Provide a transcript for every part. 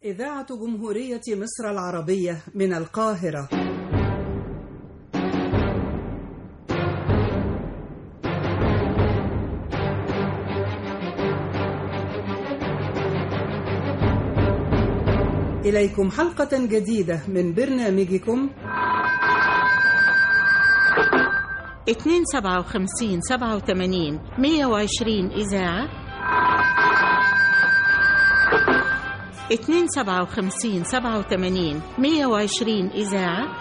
إذاعة جمهورية مصر العربية من القاهرة. إليكم حلقة جديدة من برنامجكم 257-87-120 إذاعة 257-87-120 إذاعة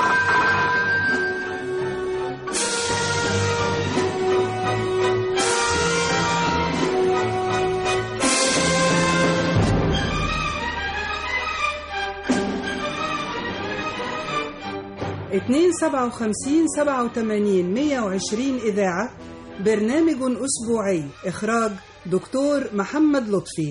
257-87-120 إذاعة. برنامج أسبوعي، إخراج دكتور محمد لطفي.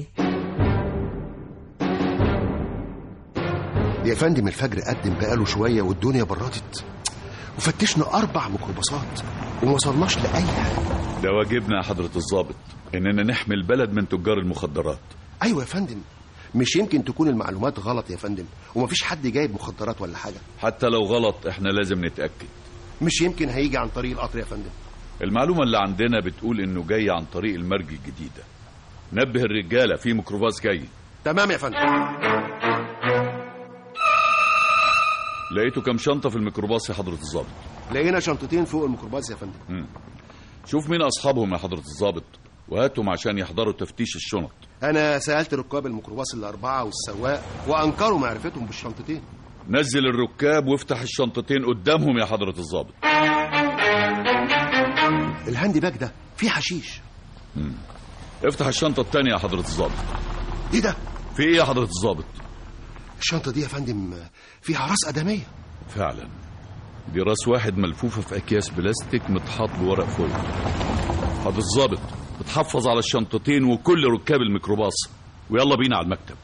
يا فندم الفجر قدم بقاله شوية والدنيا بردت، وفتشنا 4 ميكروباصات وما وصلناش لأي حاجة. ده واجبنا يا حضرة الضابط، إننا نحمي البلد من تجار المخدرات. أيوة يا فندم، مش يمكن تكون المعلومات غلط يا فندم، ومفيش حد جايب مخدرات ولا حاجة. حتى لو غلط احنا لازم نتأكد. مش يمكن هيجي عن طريق القطر يا فندم. المعلومة اللي عندنا بتقول إنه جاي عن طريق المرج الجديدة. نبه الرجالة، في ميكروباص جاي. تمام يا فندم. لقيتوا كم شنطة في الميكروباص يا حضرة الضابط؟ لقينا شنطتين فوق الميكروباص يا فندم. شوف مين أصحابهم يا حضرة الضابط وهاتهم عشان يحضروا تفتيش الشنط. أنا سألت ركاب الميكروباص ال4 والسواق وأنكروا معرفتهم بالشنطتين. نزل الركاب وافتح الشنطتين قدامهم يا حضرة الضابط. الهاند باج ده فيه حشيش. افتح الشنطة التانية يا حضرة الضابط. ايه ده؟ في ايه يا حضرة الضابط؟ الشنطة دي يا فندم فيها راس آدمية. فعلا دي راس واحد ملفوفة في أكياس بلاستيك متحط بورق فوق. حضرة الضابط بتحفظ على الشنطتين وكل ركاب الميكروباص، ويلا بينا على المكتب.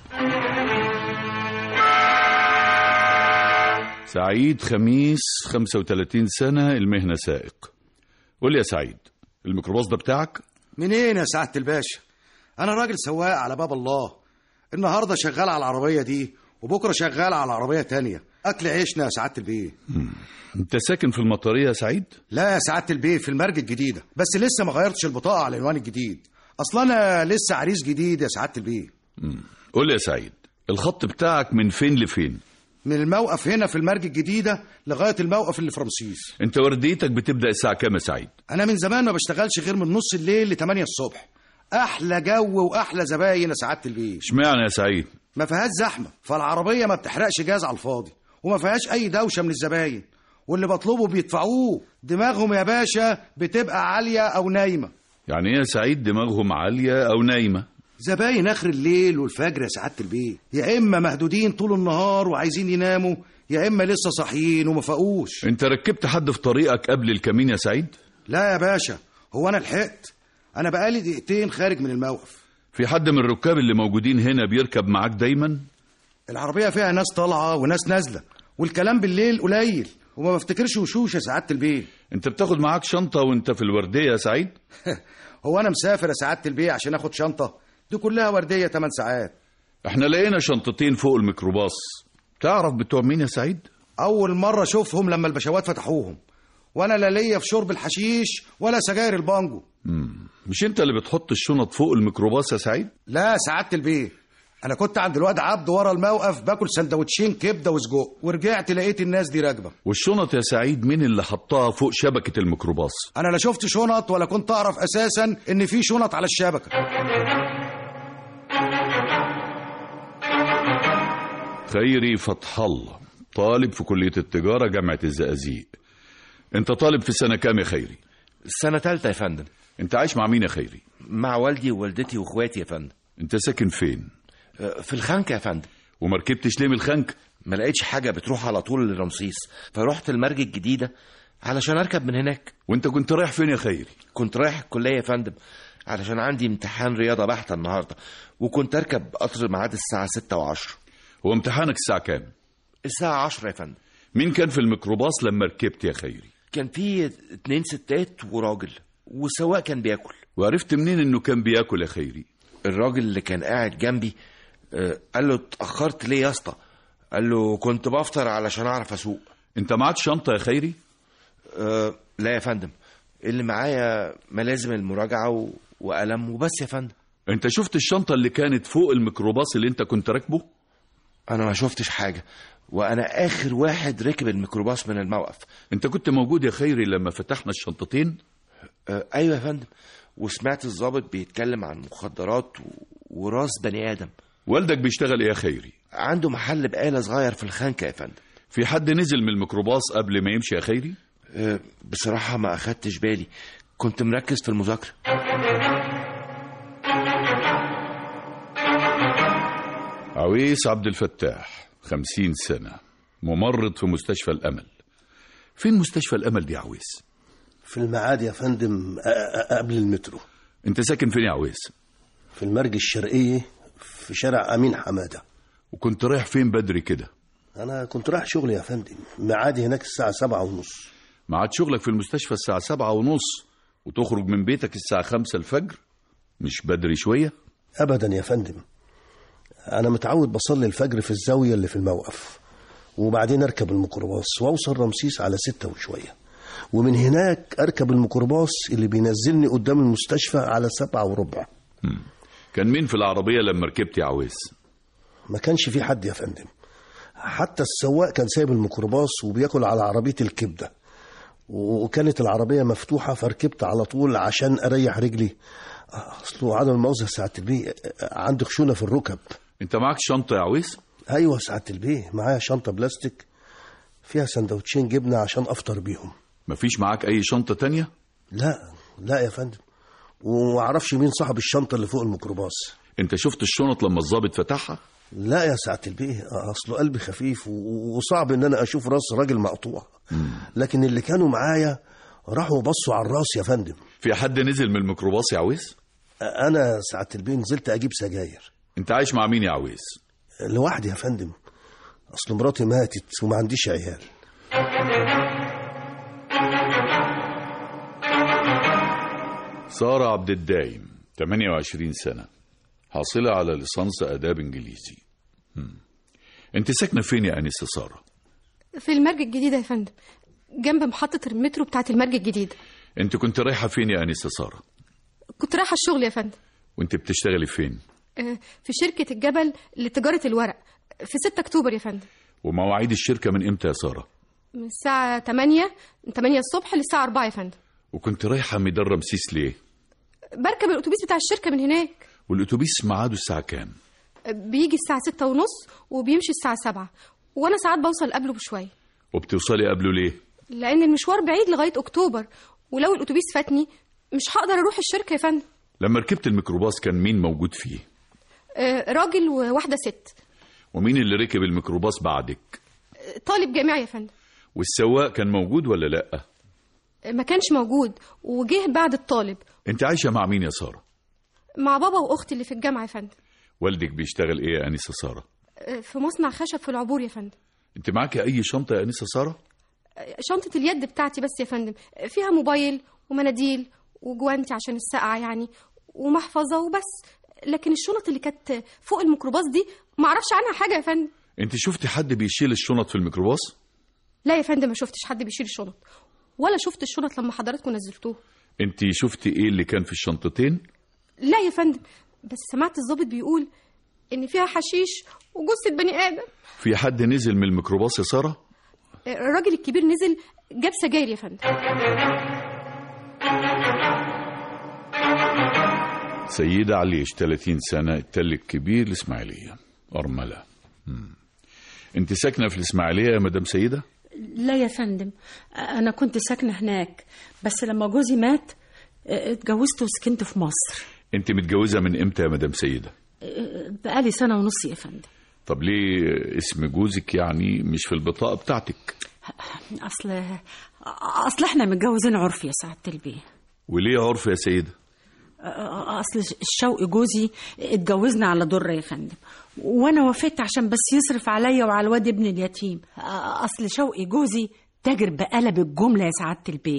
سعيد خميس، 35 سنة، المهنة سائق. قول لي يا سعيد، الميكروباص ده بتاعك؟ منين يا سعادة الباشا؟ أنا راجل سواق على باب الله. النهاردة شغال على العربية دي وبكرة شغال على العربية تانية. أكل عيشنا يا سعادة البيه. أنت ساكن في المطرية يا سعيد؟ لا يا سعادة البيه، في المرج الجديدة، بس لسه ما غيرتش البطاقة على العنوان الجديد. أصلا أنا لسه عريس جديد يا سعادة البيه. قول لي يا سعيد، الخط بتاعك من فين لفين؟ من الموقف هنا في المرج الجديدة لغاية الموقف اللي في رمسيس. أنت ورديتك بتبدأ الساعة كام يا سعيد؟ أنا من زمان ما بشتغلش غير من نص الليل ل8 الصبح. أحلى جو وأحلى زباين يا سعادة البيه. اشمعنى يا سعيد؟ ما فيهاش زحمة، فالعربية ما بتحرقش جاز على الفاضي، وما فيهاش أي دوشة من الزباين، واللي بطلبه بيدفعوه. دماغهم يا باشا بتبقى عالية أو نايمة. يعني ايه يا سعيد دماغهم عالية أو نايمة؟ زباين آخر الليل والفجر يا سعادة البيه، يا إما مهدودين طول النهار وعايزين يناموا، يا إما لسه صاحيين وما فاقوش. أنت ركبت حد في طريقك قبل الكمين يا سعيد؟ لا يا باشا، هو أنا لحقت؟ أنا بقالي دقيقتين خارج من الموقف. في حد من الركاب اللي موجودين هنا بيركب معاك دايما؟ العربية فيها ناس طالعة وناس نازلة، والكلام بالليل قليل وما بفتكرش وشوش يا سعادة البيه. أنت بتاخد معاك شنطة وأنت في الوردية يا سعيد؟ هو أنا مسافر يا سعادة البيه عشان أخد شنطة؟ دي كلها وردية 8 ساعات. احنا لقينا شنطتين فوق الميكروباص. تعرف بتوع مين يا سعيد؟ أول مرة أشوفهم لما البشوات فتحوهم، وأنا لا ليا في شرب الحشيش ولا سجاير البانجو. مش أنت اللي بتحط الشنط فوق الميكروباص يا سعيد؟ لا يا سعادة البيه، أنا كنت عند الواد عبد ورا الموقف باكل سندوتشين كبدة وسجق، ورجعت لقيت الناس دي راكبة. والشنط يا سعيد مين اللي حطها فوق شبكة الميكروباص؟ أنا لا شفت شنط ولا كنت أعرف أساسا إن في شنط على الشبكة. خيري فتح الله، طالب في كلية التجارة جامعة الزقازيق. انت طالب في سنة كام يا خيري؟ السنة 3 يا فندم. انت عايش مع مين يا خيري؟ مع والدي ووالدتي واخواتي يا فندم. انت ساكن فين؟ في الخنكة يا فندم. ومركبتش ليه من الخنك؟ ما لقيتش حاجة بتروح على طول لرمسيس، فروحت المرج الجديدة علشان أركب من هناك. وانت كنت رايح فين يا خيري؟ كنت رايح الكلية يا فندم علشان عندي امتحان رياضة بحتة النهاردة، وكنت أركب قطر ميعاد الساعة 6:10. هو امتحانك الساعة كام؟ الساعة 10 يا فندم. مين كان في الميكروباص لما ركبت يا خيري؟ كان في 2 ستات وراجل، والسواق كان بياكل. وعرفت منين انه كان بياكل يا خيري؟ الراجل اللي كان قاعد جنبي قال له اتأخرت ليه يا اسطى؟ قال له كنت بفطر علشان اعرف اسوق. انت معاك شنطة يا خيري؟ لا يا فندم، اللي معايا ملازم المراجعة وقلم وبس يا فندم. انت شفت الشنطة اللي كانت فوق الميكروباص اللي انت كنت راكبه؟ انا ما شفتش حاجة، وانا اخر واحد ركب الميكروباص من الموقف. انت كنت موجود يا خيري لما فتحنا الشنطتين؟ ايوه يا فندم، وسمعت الضابط بيتكلم عن مخدرات وراس بني ادم. والدك بيشتغل ايه يا خيري؟ عنده محل بقالة صغير في الخنكة يا فندم. في حد نزل من الميكروباص قبل ما يمشي يا خيري؟ بصراحة ما أخدتش بالي، كنت مركز في المذاكرة. عويس عبد الفتاح، 50 سنة، ممرض في مستشفى الأمل. فين مستشفى الأمل دي يا عويس؟ في المعادي يا فندم، قبل المترو. انت ساكن فين يا عويس؟ في المرج الشرقية، في شارع أمين حمادة. وكنت رايح فين بدري كده؟ أنا كنت رايح شغلي يا فندم، معادي هناك الساعة 7:30. ميعاد شغلك في المستشفى الساعة 7:30 وتخرج من بيتك الساعة 5 الفجر؟ مش بدري شوية؟ أبدا يا فندم، أنا متعود بصلي الفجر في الزاوية اللي في الموقف، وبعدين أركب الميكروباص وأوصل رمسيس على 6 وشوية، ومن هناك أركب الميكروباص اللي بينزلني قدام المستشفى على 7:15. كان مين في العربية لما ركبت يا عويس؟ ما كانش في حد يا فندم، حتى السواق كان سايب الميكروباص وبياكل على عربية الكبدة، وكانت العربية مفتوحة فركبت على طول عشان أريح رجلي. أصله عدم المؤاخذة سعادة البيه، عندي خشونة في الركب. انت معاك شنطة يا عويس؟ أيوة سعادة البيه، معايا شنطة بلاستيك فيها سندوتشين جبنة عشان أفطر بيهم. مفيش معاك أي شنطة تانية؟ لا يا فندم، ومعرفش مين صاحب الشنطة اللي فوق الميكروباص. انت شفت الشنط لما الضابط فتحها؟ لا يا سعادة البيه، أصله قلبي خفيف وصعب إن أنا أشوف راس راجل مقطوع. لكن اللي كانوا معايا راحوا بصوا على الراس يا فندم. في حد نزل من الميكروباص يا عويس؟ أنا سعادة البيه نزلت أجيب سجاير. انت عايش مع مين يا عويس؟ لوحدي يا فندم، أصل مراتي ماتت وما عنديش عيال. سارة عبد الدايم، 28 سنة، حاصلة على ليسانس آداب إنجليزي. انت ساكنة فين يا أنسة سارة؟ في المرج الجديدة يا فندم، جنب محطة المترو بتاعة المرج الجديدة. انت كنت رايحة فين يا أنسة سارة؟ كنت رايحة الشغل يا فندم. وانت بتشتغلي فين؟ في شركة الجبل لتجارة الورق في 6 أكتوبر يا فندم. ومواعيد الشركة من امتى يا سارة؟ من الساعة 8 الصبح للساعة 4 يا فندم. وكنت رايحة ميدان رمسيس ليه؟ بركب الأتوبيس بتاع الشركة من هناك. والأتوبيس ميعاده الساعة كام؟ بيجي الساعة 6:30 وبيمشي الساعة 7، وأنا ساعات بوصل قبله بشوية. وبتوصلي قبله ليه؟ لأن المشوار بعيد لغاية أكتوبر، ولو الأتوبيس فاتني مش هقدر أروح الشركة يا فندم. لما ركبت الميكروباص كان مين موجود فيه؟ راجل وواحدة ست. ومين اللي ركب الميكروباص بعدك؟ طالب جامعي يا فندم. والسواق كان موجود ولا لأ؟ ما كانش موجود وجه بعد الطالب. انت عايشة مع مين يا سارة؟ مع بابا وأختي اللي في الجامعة يا فندم. والدك بيشتغل ايه يا أنسة سارة؟ في مصنع خشب في العبور يا فندم. انت معاكي أي شنطة يا أنسة سارة؟ شنطة اليد بتاعتي بس يا فندم، فيها موبايل ومناديل وجوانتي عشان السقعة يعني، ومحفظة وبس. لكن الشنط اللي كانت فوق الميكروباص دي ما اعرفش عنها حاجة يا فندم. انت شفتي حد بيشيل الشنط في الميكروباص؟ لا يا فندم، ما شفتش حد بيشيل الشنط، ولا شفت الشنط لما حضراتكم نزلتوه. انت شفتي ايه اللي كان في الشنطتين؟ لا يا فندم، بس سمعت الضابط بيقول ان فيها حشيش وجثة بني آدم. في حد نزل من الميكروباص يا سارة؟ الراجل الكبير نزل جاب سجاير يا فندم. سيدة عليش، 30 سنة، التل الكبير، الإسماعيلية، أرملة. انت ساكنة في الإسماعيلية يا مدام سيدة؟ لا يا فندم، أنا كنت ساكنة هناك، بس لما جوزي مات اتجوزت وسكنت في مصر. انت متجوزة من امتى يا مدام سيدة؟ بقالي 1.5 سنة يا فندم. طب ليه اسم جوزك يعني مش في البطاقة بتاعتك؟ أصل احنا متجوزين عرف يا سعادة البيه. وليه عرف يا سيدة؟ أصل الشوقي جوزي اتجوزنا على ضرة يا فندم، وأنا وافقت عشان بس يصرف عليا وعلى الواد ابن اليتيم. أصل شوقي جوزي تاجر بقلب الجملة يا سعادة البيه،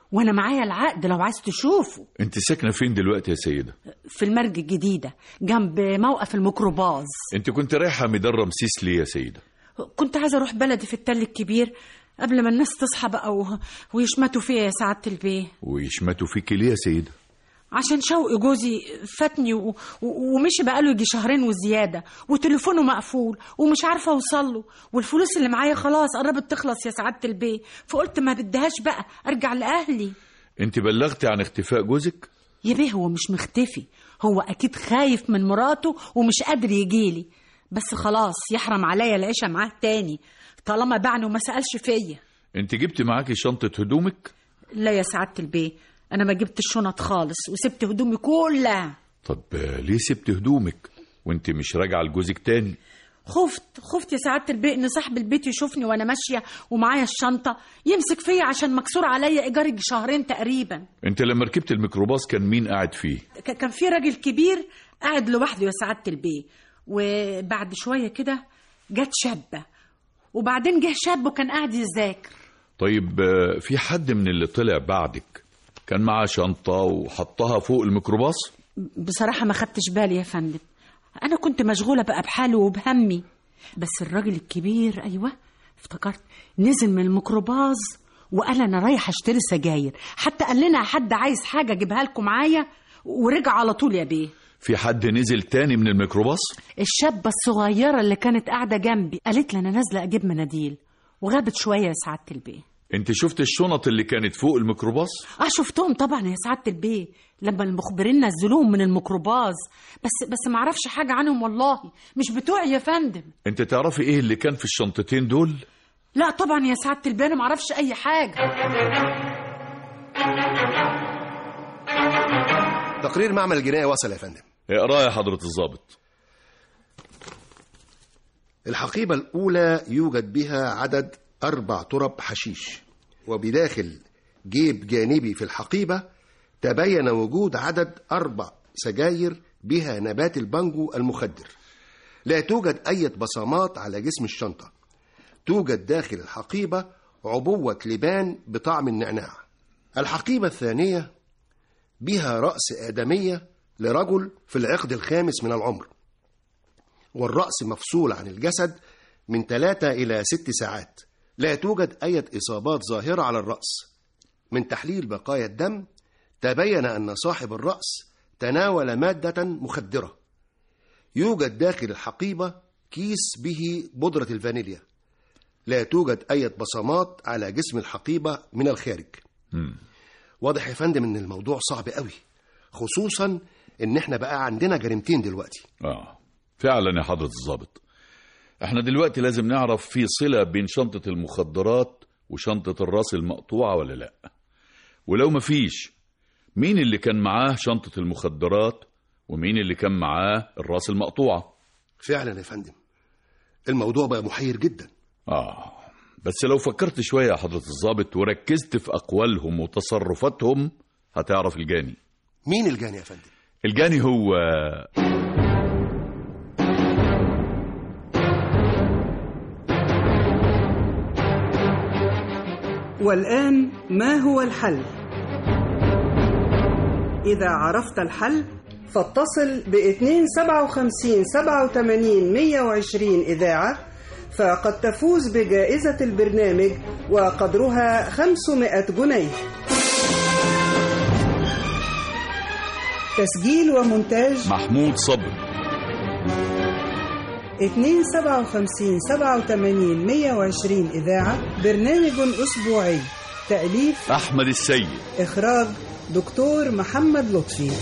وانا معايا العقد لو عايز تشوفه. انت ساكنة فين دلوقتي يا سيدة؟ في المرج الجديدة جنب موقف الميكروباص. انت كنت رايحة ميدان رمسيس ليه يا سيدة؟ كنت عايزة اروح بلدي في التل الكبير قبل ما الناس تصحى بقى ويشمتوا فيا يا سعادة البيه. ويشمتوا فيك ليه يا سيدة؟ عشان شوقي جوزي فاتني ومشي بقاله يجي شهرين وزيادة، وتليفونه مقفول ومش عارفة اوصله، والفلوس اللي معايا خلاص قربت تخلص يا سعادة البيه، فقلت ما بدهاش بقى ارجع لأهلي. انت بلغتي عن اختفاء جوزك؟ يا بيه هو مش مختفي، هو اكيد خايف من مراته ومش قادر يجيلي، بس خلاص يحرم عليا العيشة معاه تاني طالما باعني وما سألش فيا. انت جبتي معاكي شنطة هدومك؟ لا يا سعادة البيه، انا ما جبت الشنط خالص وسبت هدومي كلها. طب ليه سبت هدومك وانت مش راجعة لجوزك تاني؟ خفت يا سعادة البيه ان صاحب البيت يشوفني وانا ماشية ومعايا الشنطة يمسك فيا عشان مكسور عليا ايجار يجي شهرين تقريبا. انت لما ركبت الميكروباص كان مين قاعد فيه؟ كان في راجل كبير قاعد لوحده يا سعادة البيه، وبعد شوية كده جت شابة، وبعدين جه شاب وكان قاعد يذاكر. طيب في حد من اللي طلع بعدك كان معاه شنطة وحطها فوق الميكروباص؟ بصراحة ما خدتش بالي يا فندم، أنا كنت مشغولة بقى بحالي وبهمي، بس الراجل الكبير أيوة افتكرت نزل من الميكروباص وقال أنا رايح أشتري سجاير، حتى قال لنا حد عايز حاجة أجيبها لكم معايا، ورجع على طول يا بيه. في حد نزل تاني من الميكروباص؟ الشابة الصغيرة اللي كانت قاعدة جنبي قالت لي أنا نازلة أجيب مناديل، وغابت شوية يا سعادة البيه. انت شفت الشنط اللي كانت فوق الميكروباص؟ شفتهم طبعا يا سعادة البيه لما المخبرين نزلوهم من الميكروباص، بس ما اعرفش حاجة عنهم والله، مش بتوعي يا فندم. انت تعرفي ايه اللي كان في الشنطتين دول؟ لا طبعا يا سعادة البيه انا ما اعرفش اي حاجة. تقرير معمل الجناية وصل يا فندم. اقرأ يا حضرة الضابط. الحقيبة الأولى يوجد بها عدد 4 ترب حشيش، وبداخل جيب جانبي في الحقيبة تبين وجود عدد 4 سجاير بها نبات البانجو المخدر. لا توجد أي بصمات على جسم الشنطة. توجد داخل الحقيبة عبوة لبان بطعم النعناع. الحقيبة الثانية بها رأس آدمية لرجل في العقد الخامس من العمر، والرأس مفصول عن الجسد من 3 إلى 6 ساعات. لا توجد أي إصابات ظاهرة على الرأس. من تحليل بقايا الدم تبين أن صاحب الرأس تناول مادة مخدرة. يوجد داخل الحقيبة كيس به بودرة الفانيليا. لا توجد أي بصمات على جسم الحقيبة من الخارج. واضح يا فندم أن الموضوع صعب قوي، خصوصا أن احنا بقى عندنا جريمتين دلوقتي. فعلا يا حضرة الضابط، احنا دلوقتي لازم نعرف في صلة بين شنطة المخدرات وشنطة الراس المقطوعة ولا لا، ولو مفيش مين اللي كان معاه شنطة المخدرات ومين اللي كان معاه الراس المقطوعة. فعلا يا فندم الموضوع بقى محير جدا. بس لو فكرت شوية يا حضرة الضابط وركزت في أقوالهم وتصرفاتهم هتعرف الجاني. مين الجاني يا فندم؟ الجاني هو والآن ما هو الحل؟ إذا عرفت الحل فاتصل ب257 87 120 إذاعة، فقد تفوز بجائزة البرنامج وقدرها 500 جنيه. تسجيل ومونتاج محمود صبري. 257 87 120 إذاعة، برنامج أسبوعي، تأليف أحمد السيد، إخراج دكتور محمد لطفي.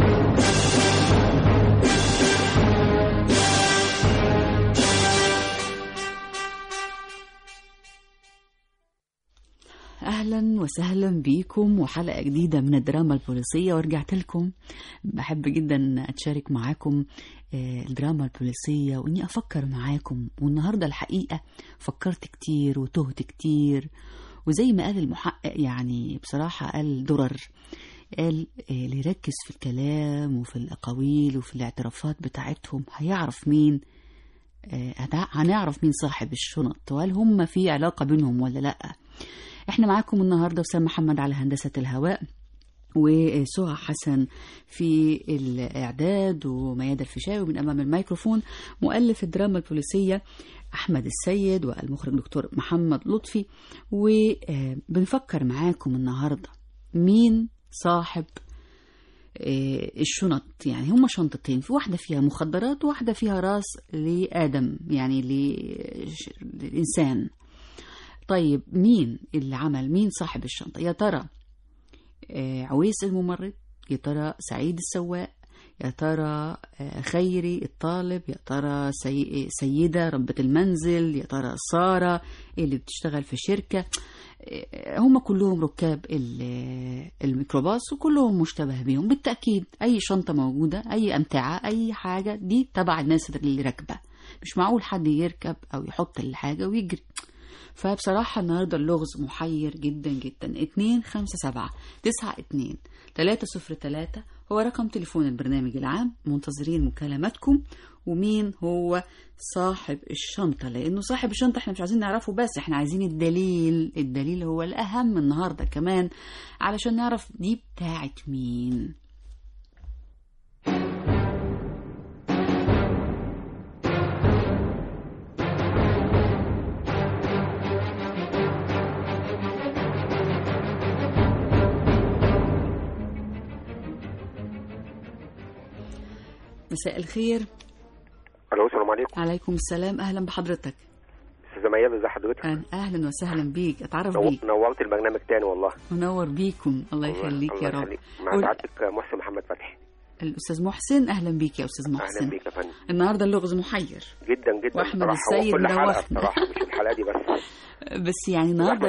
أهلا وسهلا بيكم وحلقة جديدة من الدراما البوليسية، ورجعت لكم. بحب جدا أتشارك معاكم الدراما البوليسية وإني أفكر معاكم. والنهاردة الحقيقة فكرت كتير وتهت كتير، وزي ما قال المحقق يعني بصراحة قال درر، قال اللي يركز في الكلام وفي الأقاويل وفي الاعترافات بتاعتهم هيعرف مين، هنعرف مين صاحب الشنط وهل هم في علاقة بينهم ولا لأ. احنا معاكم النهاردة وسام محمد على هندسة الهواء، وسهى حسن في الإعداد، وميادة الفيشاوي من أمام الميكروفون. مؤلف الدراما البوليسية أحمد السيد، والمخرج دكتور محمد لطفي. وبنفكر معاكم النهاردة مين صاحب الشنط. يعني هما شنطتين، في واحدة فيها مخدرات وواحدة فيها راس لآدم، يعني للإنسان. طيب مين اللي عمل، مين صاحب الشنطة؟ يا ترى عويس الممرض، يا ترى سعيد السواق، يا ترى خيري الطالب، يا ترى سيدة ربة المنزل، يا ترى سارة اللي بتشتغل في شركة. هم كلهم ركاب الميكروباص وكلهم مشتبه بيهم بالتأكيد. أي شنطة موجودة، أي أمتعة، أي حاجة دي تبع الناس اللي راكبة. مش معقول حد يركب أو يحط الحاجة ويجري. فبصراحة النهاردة اللغز محير جدا جدا. 257-92-303 هو رقم تليفون البرنامج العام. منتظرين مكالماتكم. ومين هو صاحب الشنطة؟ لأنه صاحب الشنطة احنا مش عايزين نعرفه بس، احنا عايزين الدليل. الدليل هو الأهم النهاردة كمان، علشان نعرف دي بتاعت مين. مساء الخير. الو، السلام عليكم. عليكم السلام، اهلا بحضرتك. استاذه ميادة، ازي حضرتك؟ اهلا وسهلا بيك، اتعرف بيك. نورت البرنامج تاني والله. منور بيكم، الله يخليك يا رب. مع سعادتك محسن محمد فتحي. الاستاذ محسن، اهلا بيك يا استاذ محسن. اهلا بيك يا فندم. النهارده اللغز محير جدا جدا واحمد السيد مدوخنا بصراحه، مش الحلقه دي بس يعني النهارده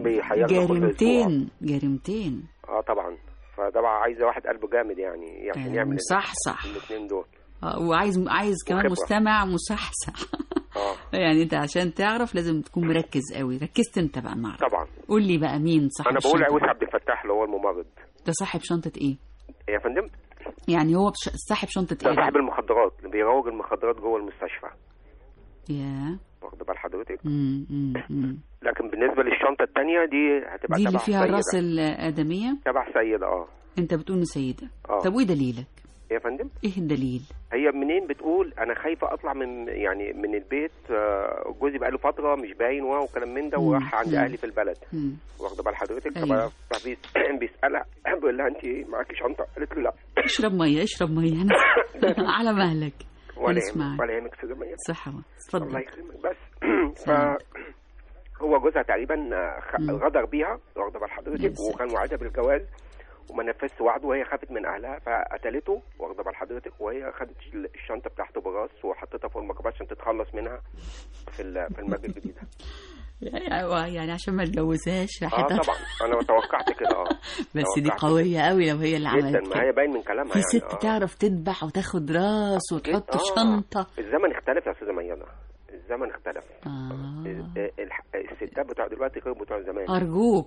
جريمتين. طبعا. فطبعا عايزه واحد قلبه جامد يعني عشان يعمل صح الاثنين دول. وعايز كمان مستمع مصحصح. يعني انت عشان تعرف لازم تكون مركز قوي. ركزت انت بقى النهارده؟ طبعا. قول لي بقى مين صاحب انا بقول عويس عبد الفتاح اللي هو الممرض. ده صاحب شنطه ايه يا فندم؟ يعني هو صاحب شنطه ايه؟ ده صاحب المخدرات اللي بيروج المخدرات جوه المستشفى. واخد بال حضرتك؟ لكن بالنسبه للشنطه الثانيه دي هتبقى دي اللي فيها الراس الادميه تبع سيده. انت بتقول ان سيده. طب وايه دليلك يا فندم؟ ايه الدليل؟ هي منين بتقول انا خايفه اطلع من البيت، جوزي بقى له فتره مش باين وكلام من ده، وراح عند اهلي في البلد. واخده بال حضرتك؟ أيوة. بيسالها بيقول لها انت معاكي شنطه؟ قالت له لا. اشرب ميه على مهلك. ولا يهمك استاذه ميه. صحه، اتفضل. الله يكرمك. بس هو جوزها تقريبا غدر بيها، واخده بال حضرتك، وكان وعدها بالجواز وما نفذش وعده، وهي خافت من اهلها فقتلته، واخده بال حضرتك. وهي خدت الشنطه بتاعته بالراس وحطيتها في الميكروباص عشان تتخلص منها في المرج الجديده. يعني عشان ما تجوزهاش طبعا انا توقعت كده. بس دي قويه قوي لو هي اللي عملت جدا. ما هي باين من كلامها في ست تعرف تذبح وتاخد راس وتحط شنطه. الزمن اختلف يا استاذه ميادة، الزمن اختلف. الستات بتوع دلوقتي غير بتوع زمان. ارجوك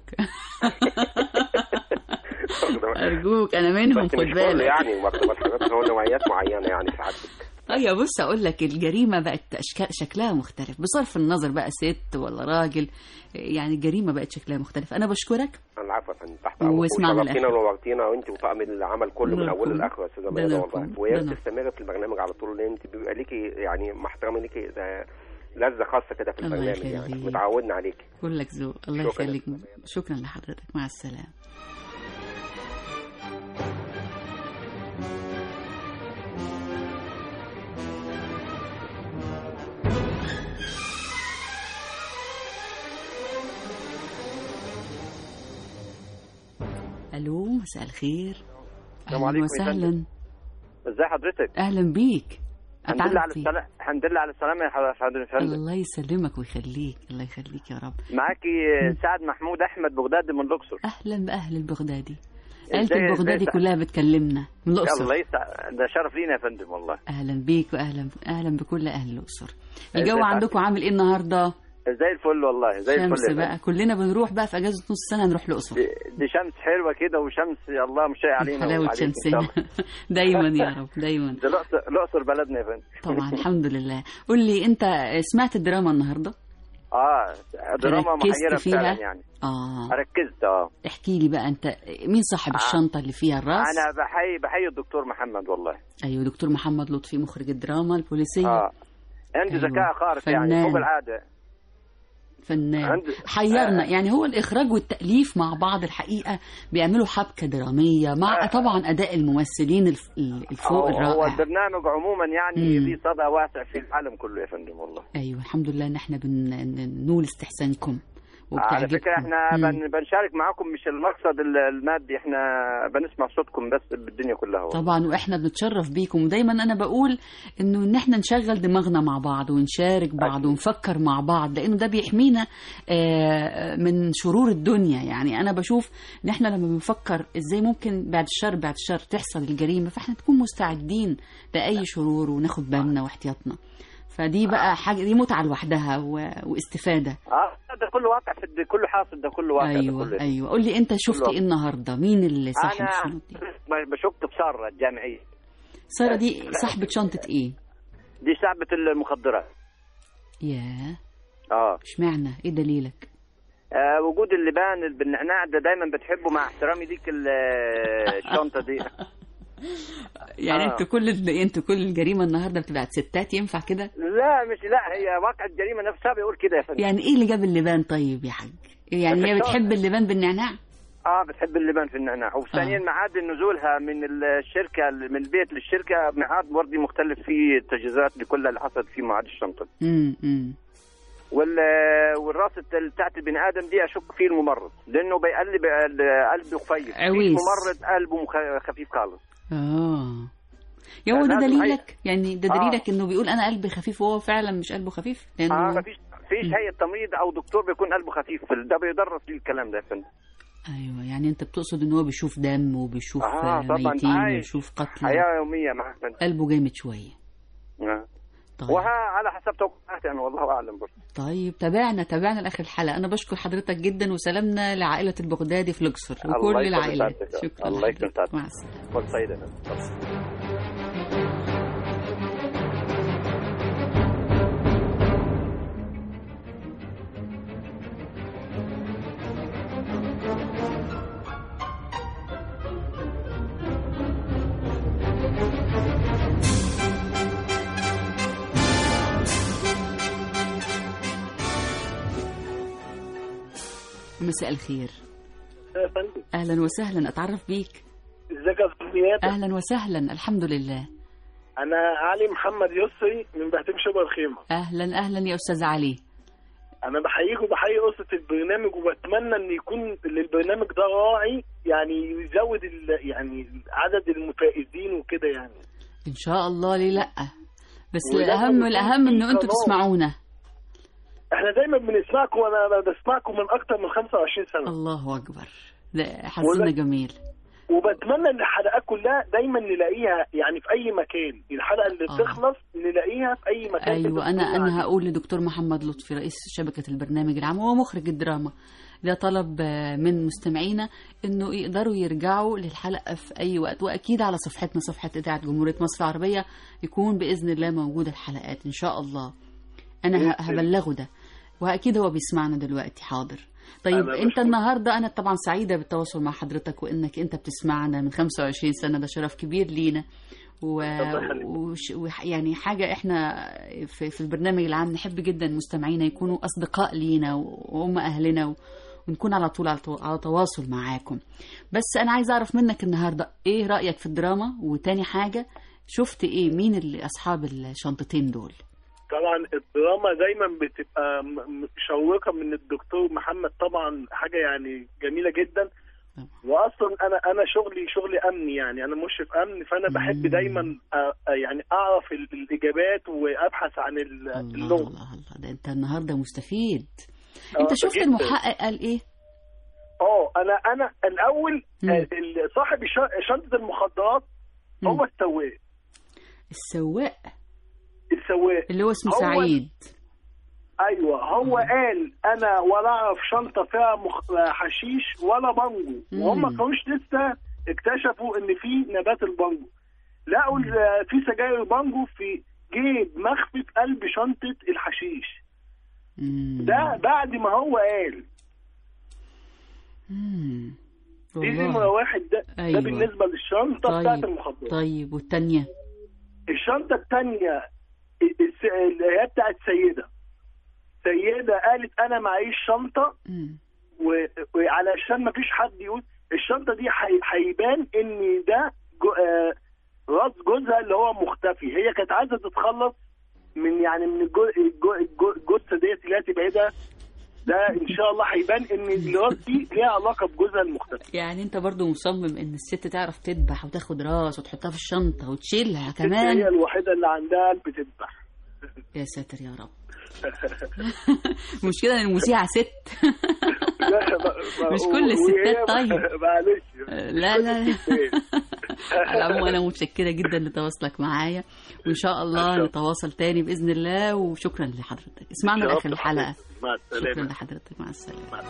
انا منهم، خد بالك. يعني مكتوب الحاجات هو نوعيات معينه يعني ساعتك. ايوه بص اقول لك، الجريمه بقت شكلها مختلف بصرف النظر بقى ست ولا راجل. يعني الجريمه بقت شكلها مختلف. انا بشكرك. العفو يا فندم، تحت امرك. وشرفتينا ونورتينا، وانت وطاقم العمل كله من اوله لاخره يا استاذه ميادة والله. وهي بتستمر في البرنامج على طول، لان انت بيبقى ليكي يعني مع احترامي ليكي لذة خاصه كده في البرنامج، يعني متعودنا عليكي. كلك ذوق. الله يخليك. شكرا لحضرتك، مع السلامه. الو، مساء الخير. اهلا وسهلا. ازي حضرتك؟ اهلا بيك. الحمد لله على السلامه. الحمد لله على السلامه يا حضرتك. الله يسلمك ويخليك. الله يخليك يا رب. معاكي سعد محمود احمد بغدادي من الاقصر. اهلا باهل البغدادي. عيلة البغدادي كلها بتكلمنا من الاقصر. الله ده شرف لينا يا فندم والله. اهلا بيك واهلا بكل اهل الاقصر. الجو عندكم عامل ايه النهارده؟ زي الفل والله، زي الفل. شمس بقى، كلنا بنروح بقى في اجازه نص سنه نروح الاقصر. دي شمس حلوه كده، وشمس الله مش علينا. حلاوه شمسنا دايما يا رب دايما. الاقصر بلدنا يا فندم. طبعا الحمد لله. قول لي انت، سمعت الدراما النهارده؟ دراما ركزت محيرة فيها؟ فعلا يعني. ركزت. احكي لي بقى انت مين صاحب الشنطة اللي فيها الراس؟ انا بحيي الدكتور محمد والله. ايوه دكتور محمد لطفي مخرج الدراما البوليسية. عنده ذكاء خارق يعني فوق العادة. فنان حيرنا يعني. هو الإخراج والتأليف مع بعض الحقيقة بيعملوا حبكة درامية مع طبعا أداء الممثلين الفوق الرائع. هو البرنامج عموما يعني ليه صدى واسع في العالم كله يا فندم والله. أيوة الحمد لله إن احنا بنول استحسانكم على فكرة احنا بنشارك معاكم، مش المقصد المادي، احنا بنسمع صوتكم بس بالدنيا كلها والله. طبعا واحنا بنتشرف بيكم، ودايما انا بقول ان احنا نشغل دماغنا مع بعض ونشارك بعض ونفكر مع بعض، لانه ده بيحمينا من شرور الدنيا. يعني انا بشوف ان احنا لما بنفكر ازاي ممكن بعد الشر تحصل الجريمة، فاحنا نكون مستعدين لأي شرور وناخد بالنا واحتياطنا. فدي بقى حاجة، دي متعة لوحدها واستفادة. ده كله واقع في كله حاصل، ده كله واقع. ايوه قول لي انت شفت ايه النهارده؟ مين اللي صاحب الشنطة دي؟ انا بشك بسارة الجامعية. سارة دي صاحبة شنطة ايه؟ دي صاحبة المخدرات. ياه. اشمعنى؟ ايه دليلك؟ وجود اللبان بالنعناع ده دايما بتحبه، مع احترامي ليك الشنطة دي. يعني انتوا كل الجريمه النهارده بتبقى ستات، ينفع كده؟ لا هي واقع الجريمه نفسها بيقول كده يا فندم. يعني ايه اللي جاب اللبان طيب يا حاج؟ يعني هي بتحب اللبان بالنعناع؟ بتحب اللبان في النعناع. وثانيا ميعاد نزولها من الشركه، من البيت للشركه، ميعاد وردي مختلف فيه التجهيزات لكل اللي حصلت في ميعاد الشنطه. والراس بتاعت البني ادم دي اشك فيه الممرض، لانه بيقلب قلبه خفيف. ممرض قلبه خفيف خالص. يا هو ده دليلك؟ يعني ده دليلك انه بيقول انا قلبي خفيف وهو فعلا مش قلبه خفيف؟ لانه مفيش هيئه تمريض او دكتور بيكون قلبه خفيف، ده بيدرس لي الكلام ده يا فندم. ايوه يعني انت بتقصد ان هو بيشوف دم وبيشوف ميتين وبيشوف قتل، حياه يوميه معاه. قلبه جامد شويه. طيب. على حسب توقعاتي انا، والله اعلم برضه. طيب تابعنا لاخر الحلقه. انا بشكر حضرتك جدا، وسلامنا لعائله البغدادي في الاقصر وكل العائلات. شكرا. الله يكرمك. مع السلامه. كل سعيد. مساء الخير. يا فندم. اهلا وسهلا، اتعرف بيك. ازيك يا فندم؟ اهلا وسهلا، الحمد لله. انا علي محمد يسري من بهتيم شبه الخيمه. اهلا يا استاذ علي. انا بحييك وبحيي قصه البرنامج، وبتمنى ان يكون البرنامج ده راعي، يعني يزود يعني عدد المفائزين وكده يعني. ان شاء الله، ليه لا؟ بس الاهم انه انتوا تسمعونا. احنا دايما بنسمعكم، وانا بسمعكم من اكتر من 25 سنه. الله اكبر، ده حظنا جميل. وبتمنى ان الحلقات كلها دايما نلاقيها يعني في اي مكان، الحلقه اللي تخلص نلاقيها في اي مكان. ايوه انا هقول لدكتور محمد لطفي رئيس شبكه البرنامج العام وهو مخرج الدراما، ده طلب من مستمعينا انه يقدروا يرجعوا للحلقه في اي وقت، واكيد على صفحتنا، صفحه اذاعه جمهوريه مصر العربيه، يكون باذن الله موجوده الحلقات ان شاء الله. انا هبلغه ده، واكيد هو بيسمعنا دلوقتي. حاضر. طيب انت النهارده، انا طبعا سعيده بالتواصل مع حضرتك، وانك انت بتسمعنا من 25 سنه، ده شرف كبير لينا. ويعني حاجه احنا في البرنامج العام نحب جدا مستمعينا يكونوا اصدقاء لينا وهم اهلنا، ونكون على طول على تواصل معاكم. بس انا عايزه اعرف منك النهارده ايه رايك في الدراما، وتاني حاجه شفت ايه، مين اللي اصحاب الشنطتين دول؟ طبعا الدراما دايما بتبقى مشوقه من الدكتور محمد، طبعا حاجه يعني جميله جدا. واصلا انا شغلي امني، يعني انا مشرف امن، فانا بحب دايما يعني اعرف الاجابات وابحث عن اللغه. الله ده انت النهارده مستفيد. انت شفت المحقق قال ايه؟ انا الاول صاحب شنطه المخدرات هو السواق اللي هو اسمه سعيد. ايوه، هو قال انا ولا اعرف شنطه فيها حشيش ولا بانجو، وهم ما كانوش لسه اكتشفوا ان في نبات البانجو. لقوا في سجاير بانجو في جيب مخفي في قلب شنطه الحشيش. ده بعد ما هو قال. دي نمرة واحد. ده أيوة. ده بالنسبة للشنطة بتاعت المخدرات. طيب والتانية؟ الشنطة التانية اللي هي بتاعت سيدة قالت أنا معيش شنطة، وعلشان ما فيش حد يقول الشنطة دي هيبان إن ده راس جوزها اللي هو مختفي. هي كانت عايزة تتخلص من الجثة ديت اللي هي تبعدها. ده ان شاء الله هيبان ان الراس دي ليها علاقه بجوزها المختفي. يعني انت برضو مصمم ان الست تعرف تذبح وتاخد راس وتحطها في الشنطه وتشيلها كمان؟ هي الوحيده اللي عندها قلب تذبح. يا ساتر يا رب. مشكلة ان المذيعة ست. مش كل الستات. طيب معلش. لا على العموم انا متشكرة جدا لتواصلك معايا، وان شاء الله نتواصل تاني باذن الله، وشكرا لحضرتك. اسمعنا لاخر الحلقة. مع السلامة. شكرا لحضرتك. مع السلامة.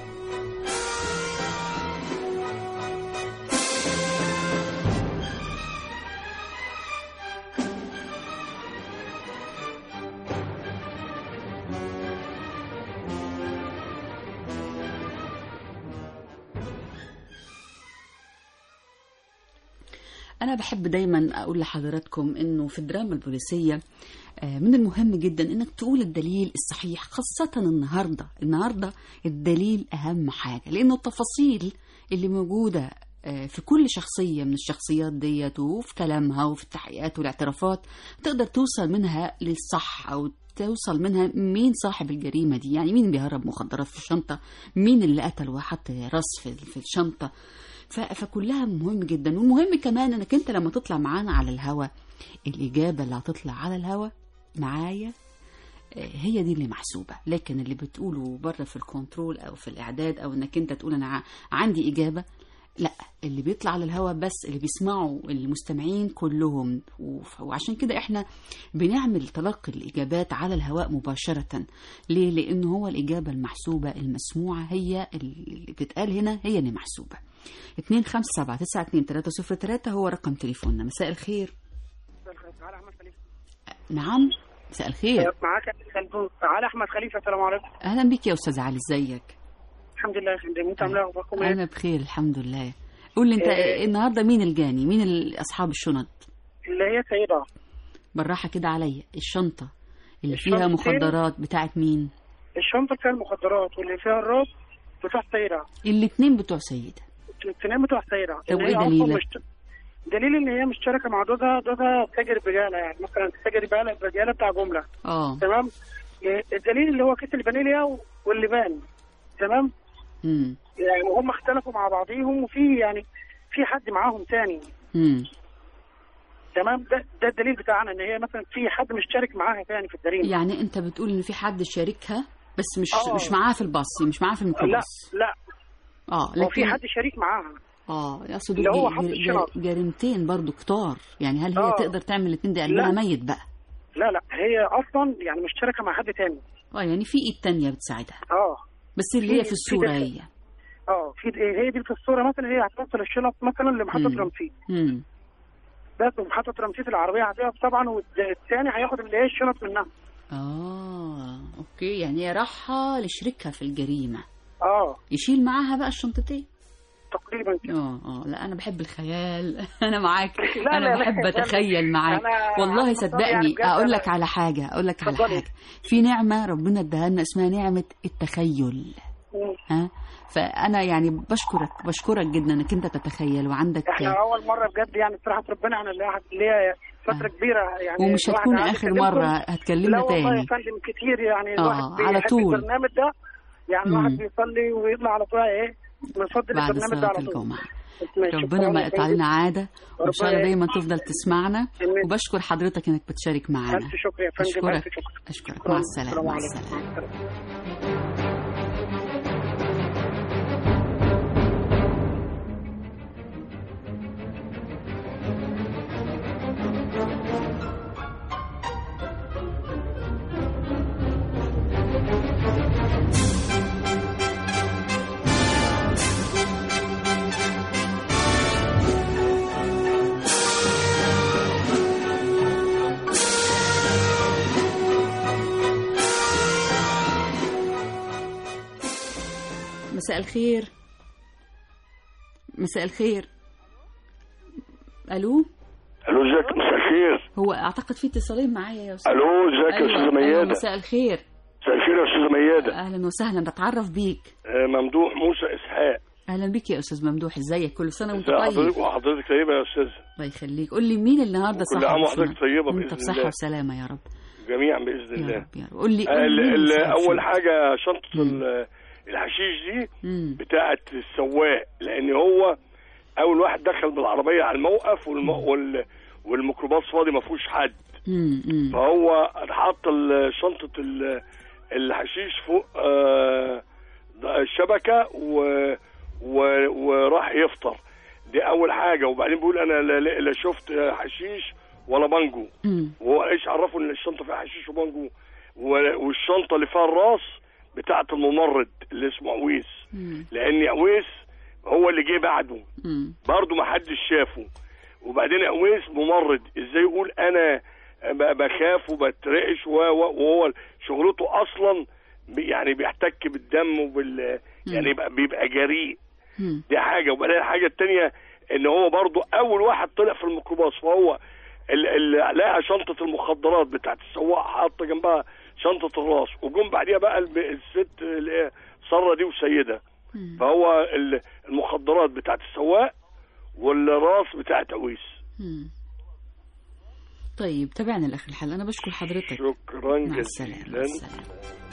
أنا بحب دايما أقول لحضراتكم إنه في الدراما البوليسية من المهم جدا إنك تقول الدليل الصحيح، خاصة النهاردة الدليل أهم حاجة، لأنه التفاصيل اللي موجودة في كل شخصية من الشخصيات ديت وفي كلامها وفي التحقيقات والاعترافات تقدر توصل منها للصح، أو توصل منها مين صاحب الجريمة دي، يعني مين بيهرب مخدرات في الشنطة، مين اللي قتل وحط راس في الشنطة. فكلها مهم جدا. والمهم كمان انك انت لما تطلع معانا على الهوا، الاجابه اللي هتطلع على الهوا معايا هي دي اللي محسوبه، لكن اللي بتقوله بره في الكنترول او في الاعداد، او انك انت تقول انا عندي اجابه، لا، اللي بيطلع على الهوا بس اللي بيسمعوا المستمعين كلهم. وعشان كده احنا بنعمل تلقي الإجابات على الهواء مباشرة. ليه؟ لأنه هو الإجابة المحسوبة المسموعة هي اللي بتتقال هنا، هي اللي محسوبة. 257922303 هو رقم تليفوننا. مساء الخير. نعم مساء الخير. معاك علي أحمد خليفة. السلام عليكم. أهلا بك يا أستاذ علي، ازيك؟ الحمد لله يا فندم، انت عامله اخباركم ايه؟ انا بخير الحمد لله. قول لي انت النهارده مين الجاني، مين اصحاب الشنط؟ اللي هي سيدة. بالراحه كده عليا. الشنطه اللي فيها مخدرات بتاعت مين؟ الشنطه فيها المخدرات واللي فيها الراس بتوع سيدة. الاثنين بتوع سيدة. الاثنين بتوع سيدة. طب ايه دليلك؟ دليل ان هي مشتركه مع جوزها تاجر بجاله، يعني مثلا تاجر بجاله بتاع جمله. تمام. الدليل اللي هو كيس الفانيليا واللبان. تمام. يعني هم اختلفوا مع بعضيهم، وفي يعني في حد معاهم تاني. تمام. ده الدليل بتاعنا، ان هي مثلا في حد مشترك معاها تاني في الجريمه. يعني انت بتقول ان في حد شاركها بس مش معاها في الباص، مش معاها في الميكروباص. لا لكن في حد شريك معاها. يقصد اللي هو حط الشنط. جريمتين برضو كتار، يعني هل هي تقدر تعمل الاثنين؟ ده قلبها ميت بقى. لا هي اصلا يعني مشتركه مع حد تاني. يعني في ايد تانية بتساعدها. بس اللي هي في الصوره هي هي دي في الصوره. مثلا هي هتوصل الشنط مثلا لمحطه رمسيس. بس محطه رمسيس العربيه هتقف طبعا، والثاني هياخد اللي هي الشنط منها. اوكي. يعني هي راحه لشريكها في الجريمه. يشيل معاها بقى الشنطتين تقريبا. لا انا بحب الخيال. انا معاك. انا بحب اتخيل معاك والله. صدقني يعني اقول لك على حاجه في نعمه ربنا اداها لنا اسمها نعمه التخيل. فانا يعني بشكرك جدا انك انت تتخيل وعندك. احنا اول مره بجد يعني بصراحه ربنا عن اللي هي فتره كبيره يعني، ومش هتكون اخر مره هتكلمنا تاني. لا والله يا فندم كتير يعني. الواحد على طول البرنامج ده يعني الواحد بيصلي ويطلع على طول بنفضل البرنامج ده على طول. ربنا ما يقطع علينا عادة، وإن شاء الله دايما تفضل تسمعنا. وبشكر حضرتك إنك بتشارك معنا. ألف شكر يا فندم. أشكرك. مع السلامة. مع السلامة. مساء الخير. مساء الخير. الو ازيك؟ مساء الخير. هو اعتقد في اتصالين معايا يا استاذ. الو ازيك يا استاذه ميادة؟ مساء الخير. مساء الخير يا استاذه ميادة. اهلا وسهلا، بتعرف بيك. ممدوح موسى اسحاق. اهلا بيك يا استاذ ممدوح، ازيك؟ كل سنه وانت طيب. وحضرتك طيبه يا استاذ. الله يخليك. قول لي مين النهارده صاحب كل عام وحضرتك طيبه باذن الله. وانت بصحه وسلامه يا رب. جميعا باذن الله. يا رب يا رب. قول لي اول حاجه شنطه الحشيش دي بتاعه السواق، لان هو اول واحد دخل بالعربيه على الموقف والميكروباص فاضي ما فيهوش حد. فهو حط شنطه الحشيش فوق الشبكه وراح يفطر. دي اول حاجه. وبعدين بيقول انا لا شفت حشيش ولا بانجو. وهو ايش عرفه ان الشنطه فيها حشيش وبانجو؟ والشنطه اللي فيها الراس بتاعه الممرض اللي اسمه عويس، لان عويس هو اللي جه بعده برضه ما حدش شافه. وبعدين عويس ممرض، ازاي يقول انا بخاف وبترعش وهو شغلته اصلا يعني بيحتك بالدم يعني بيبقى جريء. دي حاجه. وبعدين الحاجه الثانيه ان هو برضه اول واحد طلع في الميكروباص، فهو اللي لقى شنطه المخدرات بتاعت السواق حاطه جنبها شنطه الراس، وجم بعديها بقى الست اللي هي ساره دي وسيده. فهو المخدرات بتاعت السواق والراس بتاعت عويس. طيب تابعنا لاخر الحلقه. انا بشكر حضرتك. شكرا جزيلا. مع السلامه.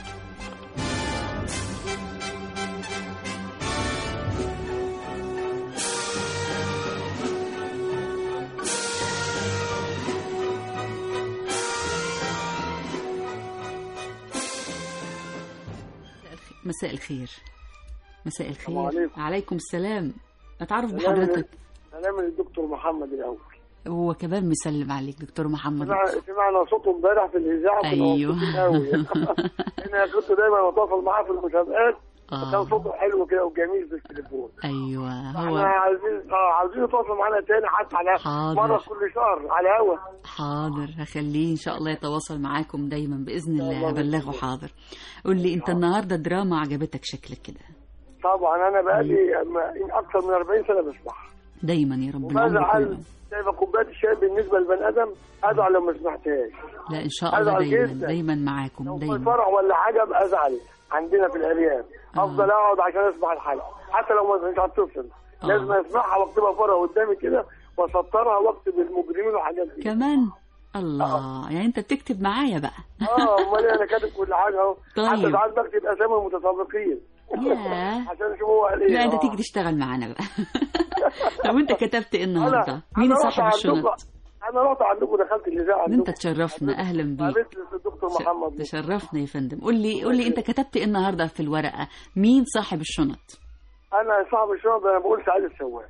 مساء الخير. مساء الخير. عليكم. عليكم السلام. اتعرف بحضرتك. سلام للدكتور محمد الاول. هو كمان مسلم عليك دكتور محمد. سمعنا صوته امبارح في الاذاعه. ايوه. انا كنت دايما اتواصل معاه في المسابقات. كان صوته حلو كده وجميل في التليفون. ايوه. هو احنا عايزين يتواصل معانا تاني حتى على مره كل شهر على هوا. حاضر، هخليه ان شاء الله يتواصل معاكم دايما باذن الله. هبلغه. حاضر. قول لي انت النهارده دراما عجبتك شكلك كده؟ طبعا انا بقالي اكثر من 40 سنه بسمعها دايما يا رب. وبزعل شايفه كوبايه الشاي بالنسبه للبني ادم، ازعل لو ما سمعتهاش. لا ان شاء الله دايما معاكم. لو دايما في فرح ولا حاجه ابقى ازعل. عندنا في الارياف افضل اقعد عشان اسمع الحلقه حتى لو مش هتصل. لازم اسمعها واكتبها فرقه قدامي كده واسطرها واكتب المجرمين والحاجات دي كمان. الله. يعني انت بتكتب معايا بقى؟ امال انا كاتب كل حاجه اهو. طيب. حتى ساعات بكتب اسامي المتسابقين عشان اشوف هو قال ايه. لا انت تيجي تشتغل معانا بقى. طب انت كتبت ايه النهارده؟ مين صاحب الشنط؟ انا رحت عندكم دخلت الاذاعه عندكم. انت تشرفنا. اهلا بيك. قابلت الدكتور محمد. تشرفنا يا فندم. قول لي انت كتبت ايه النهارده في الورقه؟ مين صاحب الشنط؟ انا صاحب الشنط انا بقول سعيد السواق.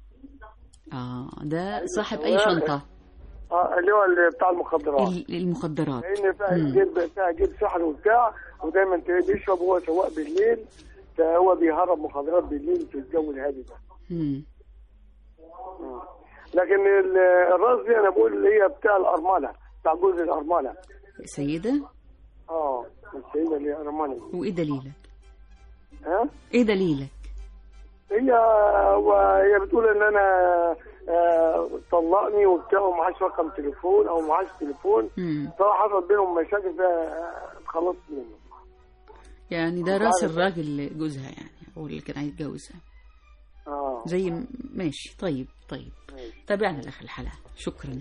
ده صاحب اي شنطه؟ اللي هو اللي بتاع المخدرات. المخدرات. لان فيها جيب سحر وبتاع، ودايما بيشرب وهو سواق بالليل، فهو بيهرب مخدرات بالليل في الجو الهادي ده. لكن الراس دي انا بقول اللي هي بتاع الارمله، بتاع جوز الارمله. سيده؟ السيده اللي هي ارمله. وايه دليلك؟ ايه دليلك؟ هي بتقول ان انا طلقني وبتاع ومعاش رقم تليفون او معاش تليفون، فحصل بينهم مشاكل فخلصت منه. يعني ده راس الراجل جوزها يعني، هو اللي كان عايز يتجوزها. زي ماشي. طيب تابعنا لاخر الحلقه. شكرا.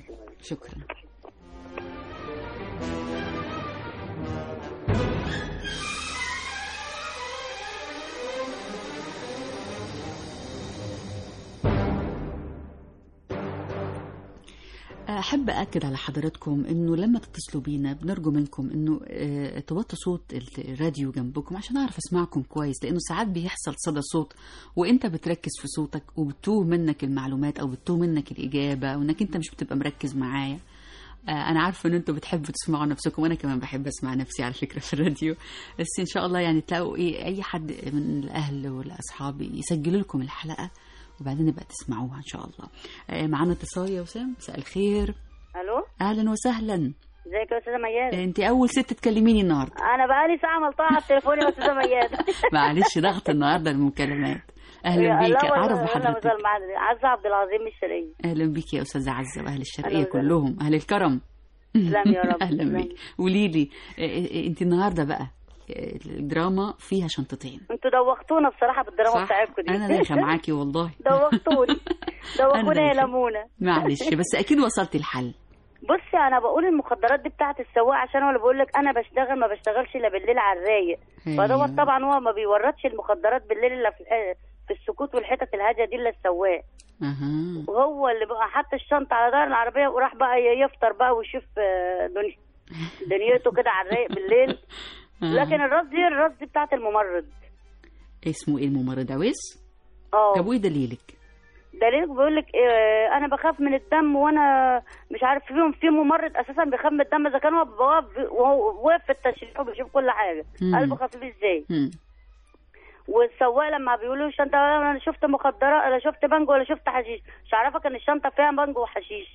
أحب أكد على حضراتكم إنه لما تتصلوا بينا بنرجو منكم إنه توطوا صوت الراديو جنبكم عشان أعرف أسمعكم كويس، لأنه ساعات بيحصل صدى صوت وإنت بتركز في صوتك وبتوه منك المعلومات أو بتوه منك الإجابة وإنك أنت مش بتبقى مركز معايا. أنا عارفة إن أنتوا بتحبوا تسمعوا نفسكم وأنا كمان بحب أسمع نفسي على فكرة في الراديو، بس إن شاء الله يعني تلاقوا أي حد من الأهل والأصحاب يسجلوا لكم الحلقة وبعدين نبقى تسمعوها إن شاء الله. معنا اتصال يا وسام. مساء الخير. ألو. أهلا وسهلا. ازيك يا استاذه ميادة؟ انت اول ست تكلميني النهارده. انا بقالي ساعه ملطعه على التليفون يا استاذه ميادة. معلش ضغط النهارده المكالمات. اهلا بيكي، اتعرف بحضرتك. عزة عبد العظيم من الشرقيه. اهلا بيكي يا استاذه عزة واهل الشرقيه كلهم اهل الكرم. تسلم يا رب. اهلا بيكي. قولي لي انت النهارده بقى الدراما فيها شنطتين. انتوا دوختونا بصراحه بالدراما بتاعتكم دي. انا دايخه معاكي والله. دوختونا يا لمونه. معلش بس اكيد وصلتي الحل. بصي انا بقول المخدرات دي بتاعت السواق، عشان ولا بقول لك انا بشتغل ما بشتغلش الا بالليل على الرايق. فدوت طبعا هو ما بيوردش المخدرات بالليل الا في السكوت والحتت الهاديه دي الا السواق. وهو اللي بقى حط الشنطه على ظهر العربيه وراح بقى يفطر بقى ويشوف دنيته كده على الرايق بالليل. لكن الراس دي بتاعت الممرض. اسمه ايه الممرض؟ عويس؟ طب وايه دليلك؟ دليلك بيقول لك إيه، انا بخاف من الدم وانا مش عارف في ممرض اساسا بيخاف من الدم، اذا كان هو واقف في التشريح وبيشوف كل حاجه. قلبه خفيف ازاي؟ والسواق لما بيقولوا الشنطه انا شفت مخدرات ولا شفت بانجو ولا شفت حشيش، مش عارفه كان الشنطه فيها بانجو وحشيش.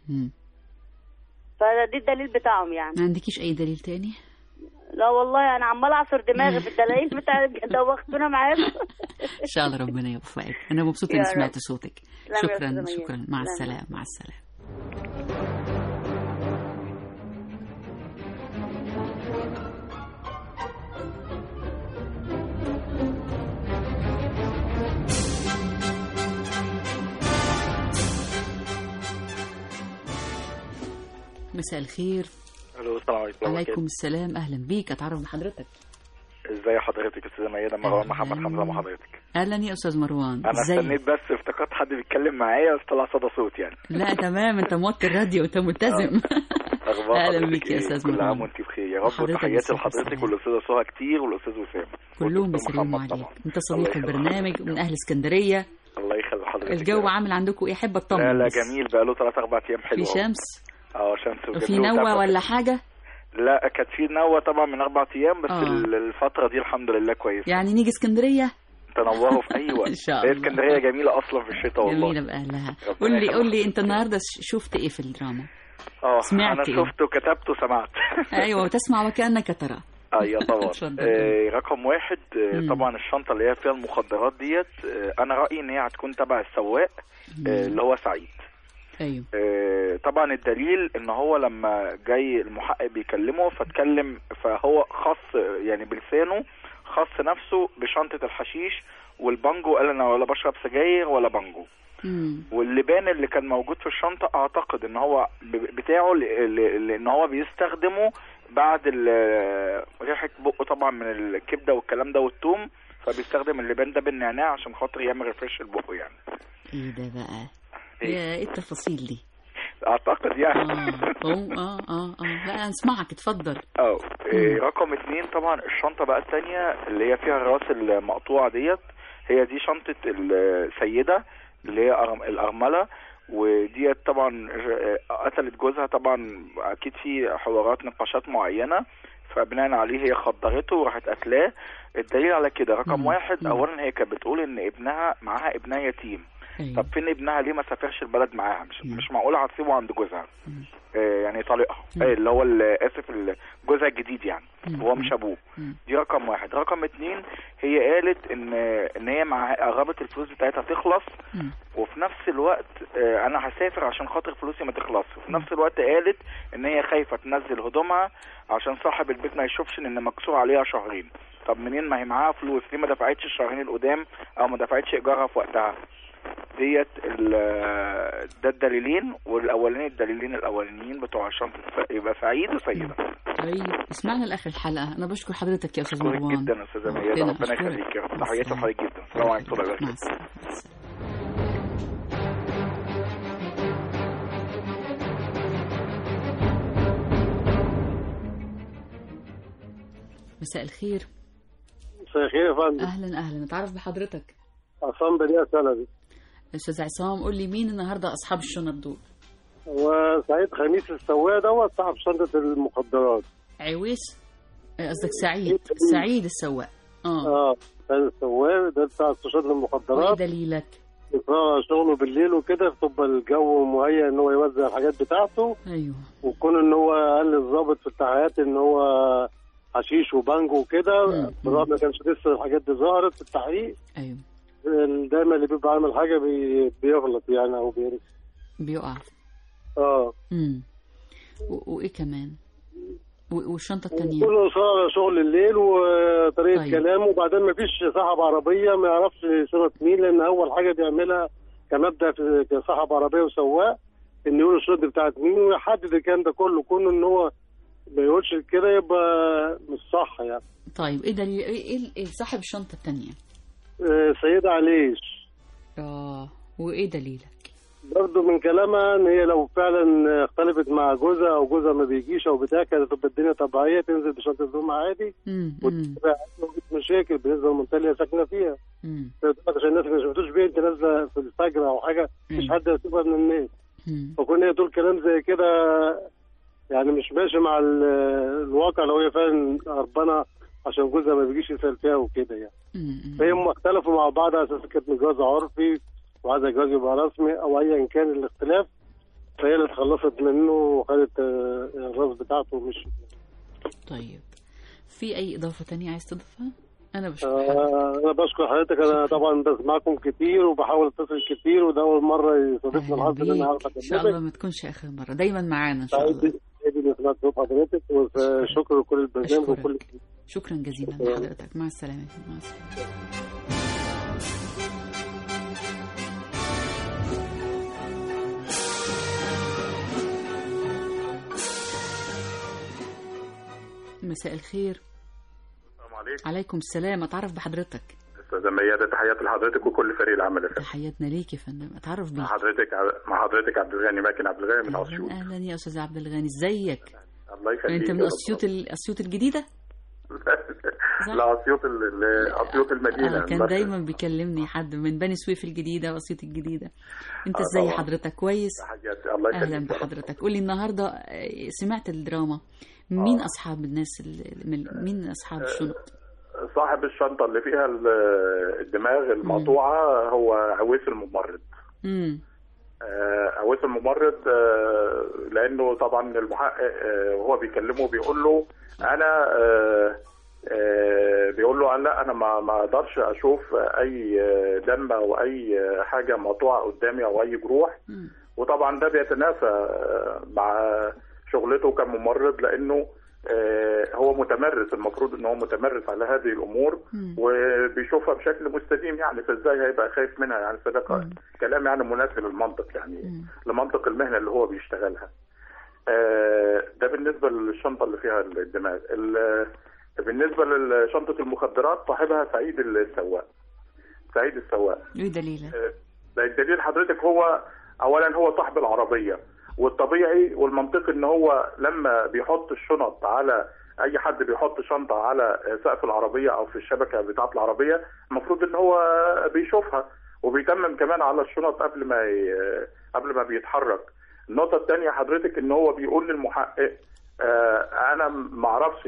فدي الدليل بتاعهم يعني. ما عندكيش اي دليل تاني؟ لا والله انا عمال اعصر دماغي في الدلائل بتاع دوختونا معاكم. ان شاء الله ربنا يوفقك. انا مبسوطه اني سمعت صوتك. شكرا شكرا. مع السلامه. مع السلامه. مساء الخير. الو السلام عليكم. وعليكم السلام. اهلا بيك. اتعرف بحضرتك. ازي حضرتك يا استاذه ميادة؟ مروان محمد حمزه مع حضرتك. اهلا يا استاذ مروان. انا استنيت بس افتكرت حد بيتكلم معايا بس طلع صدى صوت يعني. لا تمام، انت موطي الراديو وانت ملتزم. اهلا بيك يا استاذ مروان. كل عام وانت بخير يا رب. تحياتي لحضرتك والاستاذه سهى كتير والاستاذ وسام كلهم بيسلموا عليك. انت صديق البرنامج ومن اهل اسكندريه. الله يخلي حضرتك. الجو عامل عندكم ايه؟ احب اطمن. لا جميل بقى له 3-4 ايام حلو. في شمس؟ شمس وجميل. في نوة ولا حاجه؟ لا كانت في نوة طبعا من 4 ايام بس. الفترة دي الحمد لله كويس. يعني نيجي اسكندرية تنوروا في اي وقت. ان شاء الله. اسكندرية جميلة اصلا في الشتاء والله. جميلة باهلها. قول لي انت النهارده شفت ايه في الدراما؟ سمعت انا شفته وكتبته وسمعت. ايوه وتسمع وكانك ترى. ايوه طبعا. رقم 1 طبعا الشنطة اللي هي فيها المخدرات ديت. انا رأيي ان هي هتكون تبع السواق اللي هو سعيد. ايوه. طبعا الدليل ان هو لما جاي المحقق بيكلمه فهو خص يعني بلسانه خص نفسه بشنطة الحشيش والبانجو. قال انا ولا بشرب سجاير ولا بانجو. واللبان اللي كان موجود في الشنطة اعتقد ان هو بتاعه لان هو بيستخدمه بعد ريحة بقه طبعا من الكبدة والكلام ده والثوم، فبيستخدم اللبان ده بالنعناع عشان خاطر يعمل ريفرش لبقه يعني. ايه ده بقى؟ ايه التفاصيل دي؟ اعتقد يعني. لا نسمعك اتفضل. رقم 2 طبعا الشنطة بقى الثانية اللي هي فيها الراس المقطوعة ديت. هي دي شنطة السيدة اللي هي الأرملة، وديت طبعا قتلت جوزها. طبعا اكيد في حوارات نقاشات معينة فبناء عليه هي خدرته وراحت قتلاه. الدليل على كده رقم 1 اولا هي كانت بتقول ان ابنها معاها ابنها يتيم. طب فين ابنها؟ ليه ما سافرش البلد معاها؟ مش معقوله هتسيبه عند جوزها. يعني طليقها اللي هو اسف جوزها الجديد يعني. هو مش ابوه. دي رقم 1. رقم 2 هي قالت ان هي مع قربت الفلوس بتاعتها تخلص وفي نفس الوقت انا هسافر عشان خاطر فلوسي ما تخلص. وفي نفس الوقت قالت ان هي خايفه تنزل هدومها عشان صاحب البيت ما يشوفش ان مكسور عليها شهرين. طب منين ما هي معاها فلوس؟ ليه ما دفعتش الشهرين القدام او ما دفعتش ايجارها في وقتها؟ ديت ده الدليلين. الدليلين الاولانيين بتوع شنطه يبقى سعيد وسيده. ايوه اسمعنا لاخر الحلقه. انا بشكر حضرتك يا استاذ مروان جدا. استاذه ميادة ربنا يخليك. تحياتي لحضرتك جدا. السلام عليكم ورحمه الله وبركاته. مساء الخير. مساء الخير يا فندم. اهلا نتعرف بحضرتك. عصام بديع سلبي. استاذ عصام قول لي مين النهارده اصحاب الشنط دول؟ هو سعيد خميس السواق دوت صاحب شنطه المخدرات. عويس قصدك سعيد السواق. كان السواق ده بتاع شنطه المخدرات. ايه دليلك؟ شغله بالليل وكده، بتبقى الجو مهيأ ان هو يوزع الحاجات بتاعته. ايوه. وكون ان هو قال للظابط في التحقيقات ان هو حشيش وبانجو وكده، بالرغم ما كانش لسه الحاجات دي ظهرت في التحقيق. ايوه. دايما اللي بيبقى عامل حاجه بيغلط يعني او بيقع. وايه كمان؟ والشنطه الثانيه كله شغل الليل وطريقه طيب. كلامه. وبعدين ما فيش صاحب عربيه ما يعرفش شنط مين، لان اول حاجه بيعملها كمبدا كصاحب عربيه وسواق ان يقول الشنط بتاعت مين ويحدد الكلام ده كله. كونه ان هو ما يقولش كده يبقى مش صح يعني. طيب ايه دليل ايه صاحب الشنطه الثانيه؟ سيدة عليش. وايه دليلك؟ برضه من كلامها ان هي لو فعلا اختلفت مع جوزها او جوزها ما بيجيش او بتاع، كانت تبقى الدنيا طبيعيه، تنزل بشنطه هدوم عادي وتبقى مشاكل بالنسبه للمنطقه اللي هي ساكنه فيها. عشان الناس ما شفتوش بنت نازله في الفجر او حاجه مش حد يسيبها من الناس. فكون هي تقول كلام زي كده يعني مش ماشي مع الواقع لو هي فعلا هربانه عشان جوزها ما بيجيش يسال فيها وكده يعني. فهم اختلفوا مع بعض على اساس كانت متجوزه عرفي وعايزه الجواز يبقى رسمي او ايا كان الاختلاف، فهي اللي اتخلصت منه وخدت الراس بتاعته مش. طيب في اي اضافه تانية عايز تضيفها؟ انا بشكر حضرتك. انا طبعا بسمعكم كتير وبحاول اتصل كتير، وده اول مره يصادفنا الحظ ان انا اعرف ان شاء الله ما تكونش اخر مره، دايما معانا ان شاء الله. سعيد سمعت صوت حضرتك وشكر لكل البرنامج وكل. شكرا جزيلا لحضرتك. مع السلامه. مع السلامه. مساء الخير. السلام عليكم. عليكم السلام. اتعرف بحضرتك؟ استاذه ميادة، تحياتي لحضرتك وكل فريق العمل. تحياتنا ليك يا فندم. اتعرف بيك. مع حضرتك عبد الغني ماكن عبد الغني من اسيوط. اهلا يا استاذ عبد الغني، ازيك؟ الله يخليك. انت من اسيوط الجديده؟ لا، اسيوط المدينه. كان دايما بيكلمني حد من بني سويف الجديده واسيوط الجديده. انت ازاي حضرتك؟ كويس. تحياتي. الله يخليك. اهلا بحضرتك. قولي النهارده سمعت الدراما، مين اصحاب الناس مين اصحاب الشنط؟ صاحب الشنطه اللي فيها الدماغ المقطوعه هو عويس الممرض. عويس الممرض، لانه طبعا المحقق وهو بيكلمه بيقول له انا لا انا ما اقدرش اشوف اي دم او اي حاجه مقطوعه قدامي او اي جروح. وطبعا ده بيتنافى مع شغلته كممرض، لانه هو متمرس، المفروض ان هو متمرس على هذه الامور وبيشوفها بشكل مستديم يعني، فازاي هيبقى خايف منها يعني؟ فده كلام يعني مناسب للمنطق يعني، لمنطق المهنه اللي هو بيشتغلها. ده بالنسبه للشنطه اللي فيها الدماغ. بالنسبه لشنطه المخدرات صاحبها سعيد السواق. ايه دليله؟ الدليل حضرتك هو اولا هو صاحب العربيه، والطبيعي والمنطقي ان هو لما بيحط الشنط على اي حد بيحط شنطه على سقف العربيه او في الشبكه بتاعه العربيه، المفروض ان هو بيشوفها وبيتمم كمان على الشنط قبل ما بيتحرك. النقطه الثانيه حضرتك ان هو بيقول للمحقق انا ما اعرفش